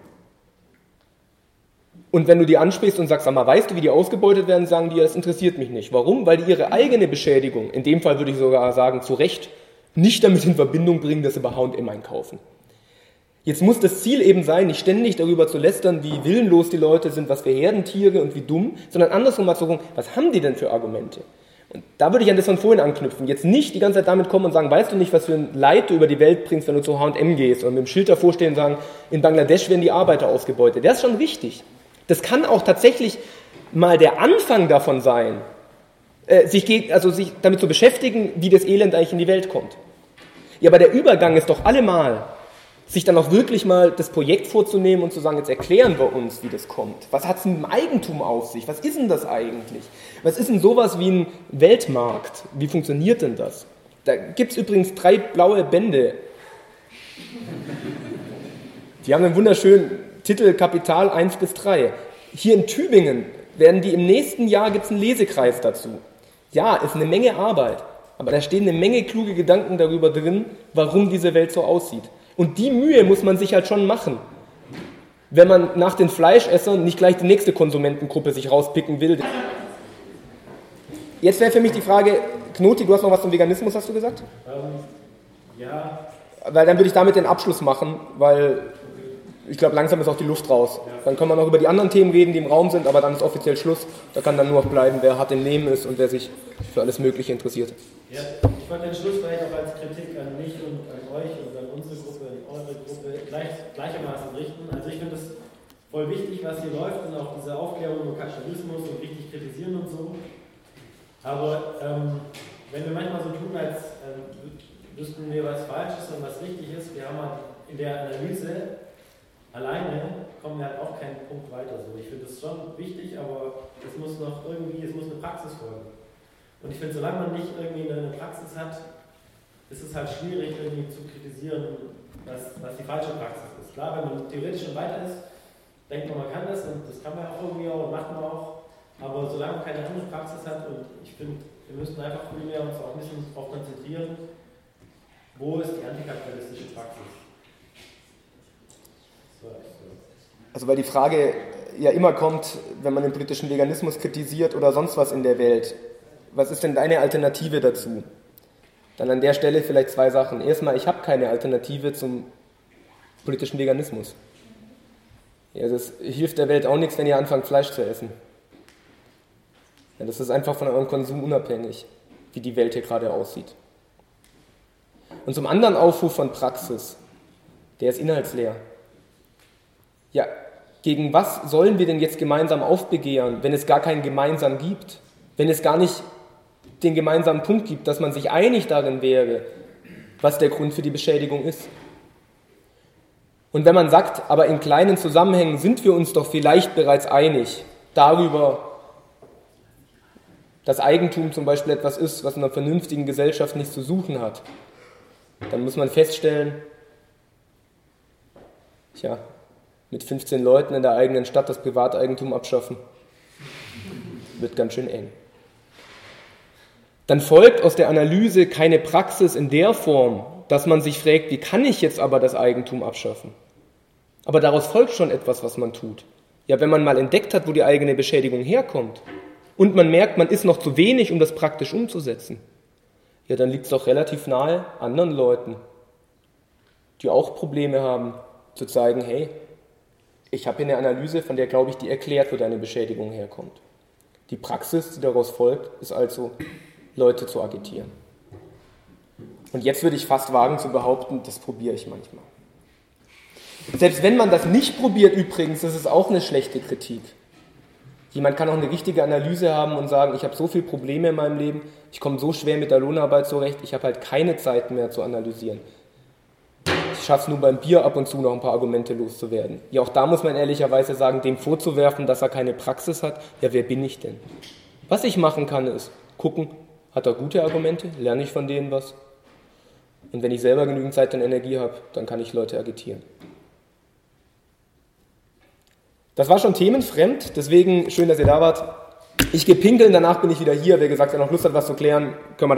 Und wenn du die ansprichst und sagst, sag mal, weißt du, wie die ausgebeutet werden, sagen die, das interessiert mich nicht. Warum? Weil die ihre eigene Beschädigung, in dem Fall würde ich sogar sagen, zu Recht, nicht damit in Verbindung bringen, dass sie bei H und M einkaufen. Jetzt muss das Ziel eben sein, nicht ständig darüber zu lästern, wie willenlos die Leute sind, was für Herdentiere und wie dumm, sondern andersrum mal zu gucken, was haben die denn für Argumente? Und da würde ich an das von vorhin anknüpfen. Jetzt nicht die ganze Zeit damit kommen und sagen, weißt du nicht, was für ein Leid du über die Welt bringst, wenn du zu H und M gehst und mit dem Schild davor stehen und sagen, in Bangladesch werden die Arbeiter ausgebeutet. Das ist schon richtig. Das kann auch tatsächlich mal der Anfang davon sein, äh, sich, gegen, also sich damit zu beschäftigen, wie das Elend eigentlich in die Welt kommt. Ja, aber der Übergang ist doch allemal, sich dann auch wirklich mal das Projekt vorzunehmen und zu sagen, jetzt erklären wir uns, wie das kommt. Was hat es mit dem Eigentum auf sich? Was ist denn das eigentlich? Was ist denn sowas wie ein Weltmarkt? Wie funktioniert denn das? Da gibt es übrigens drei blaue Bände. Die haben einen wunderschönen Titel Kapital eins bis drei. Hier in Tübingen werden die im nächsten Jahr, gibt es einen Lesekreis dazu. Ja, ist eine Menge Arbeit, aber da stehen eine Menge kluge Gedanken darüber drin, warum diese Welt so aussieht. Und die Mühe muss man sich halt schon machen, wenn man nach den Fleischessern nicht gleich die nächste Konsumentengruppe sich rauspicken will. Jetzt wäre für mich die Frage, Knoti, du hast noch was zum Veganismus, hast du gesagt? Ähm, ja. Weil dann würde ich damit den Abschluss machen, weil ich glaube, langsam ist auch die Luft raus. Ja. Dann können wir noch über die anderen Themen reden, die im Raum sind, aber dann ist offiziell Schluss. Da kann dann nur noch bleiben, wer hart im Nehmen ist und wer sich für alles Mögliche interessiert. Ja, ich wollte den Schluss vielleicht auch als Kritik an mich und an euch und an unsere Gruppe, an eure Gruppe gleich, gleichermaßen richten. Also ich finde es voll wichtig, was hier läuft und auch diese Aufklärung über Kapitalismus und richtig kritisieren und so. Aber ähm, wenn wir manchmal so tun, als ähm, wüssten wir, was falsch ist und was richtig ist, wir haben halt in der Analyse alleine kommen wir halt auch keinen Punkt weiter. So. Ich finde das schon wichtig, aber es muss noch irgendwie, es muss eine Praxis folgen. Und ich finde, solange man nicht irgendwie eine Praxis hat, ist es halt schwierig, irgendwie zu kritisieren, was, was die falsche Praxis ist. Klar, wenn man theoretisch schon weiter ist, denkt man, man kann das und das kann man auch irgendwie auch und macht man auch. Aber solange man keine andere Praxis hat, und ich finde, wir müssen einfach viel mehr uns auch ein bisschen darauf konzentrieren, wo ist die antikapitalistische Praxis? Also weil die Frage ja immer kommt, wenn man den politischen Veganismus kritisiert oder sonst was in der Welt, was ist denn deine Alternative dazu? Dann an der Stelle vielleicht zwei Sachen. Erstmal, ich habe keine Alternative zum politischen Veganismus. Ja, das hilft der Welt auch nichts, wenn ihr anfangt, Fleisch zu essen. Ja, das ist einfach von eurem Konsum unabhängig, wie die Welt hier gerade aussieht. Und zum anderen Aufruf von Praxis, der ist inhaltsleer. Ja, gegen was sollen wir denn jetzt gemeinsam aufbegehren, wenn es gar keinen gemeinsam gibt? Wenn es gar nicht den gemeinsamen Punkt gibt, dass man sich einig darin wäre, was der Grund für die Beschädigung ist. Und wenn man sagt, aber in kleinen Zusammenhängen sind wir uns doch vielleicht bereits einig darüber, dass Eigentum zum Beispiel etwas ist, was in einer vernünftigen Gesellschaft nichts zu suchen hat, dann muss man feststellen, tja, mit fünfzehn Leuten in der eigenen Stadt das Privateigentum abschaffen, wird ganz schön eng. Dann folgt aus der Analyse keine Praxis in der Form, dass man sich fragt, wie kann ich jetzt aber das Eigentum abschaffen? Aber daraus folgt schon etwas, was man tut. Ja, wenn man mal entdeckt hat, wo die eigene Beschädigung herkommt und man merkt, man ist noch zu wenig, um das praktisch umzusetzen, ja, dann liegt es doch relativ nahe, anderen Leuten, die auch Probleme haben, zu zeigen, hey, ich habe hier eine Analyse, von der, glaube ich, die erklärt, wo deine Beschädigung herkommt. Die Praxis, die daraus folgt, ist also, Leute zu agitieren. Und jetzt würde ich fast wagen zu behaupten, das probiere ich manchmal. Selbst wenn man das nicht probiert übrigens, das ist auch eine schlechte Kritik. Jemand kann auch eine richtige Analyse haben und sagen, ich habe so viele Probleme in meinem Leben, ich komme so schwer mit der Lohnarbeit zurecht, ich habe halt keine Zeit mehr zu analysieren. Ich schaffe es nur beim Bier ab und zu noch ein paar Argumente loszuwerden. Ja, auch da muss man ehrlicherweise sagen, dem vorzuwerfen, dass er keine Praxis hat, ja, wer bin ich denn? Was ich machen kann, ist gucken, hat er gute Argumente, lerne ich von denen was? Und wenn ich selber genügend Zeit und Energie habe, dann kann ich Leute agitieren. Das war schon themenfremd, deswegen schön, dass ihr da wart. Ich gehe pinkeln, danach bin ich wieder hier. Wer gesagt hat, noch Lust hat, was zu klären, können wir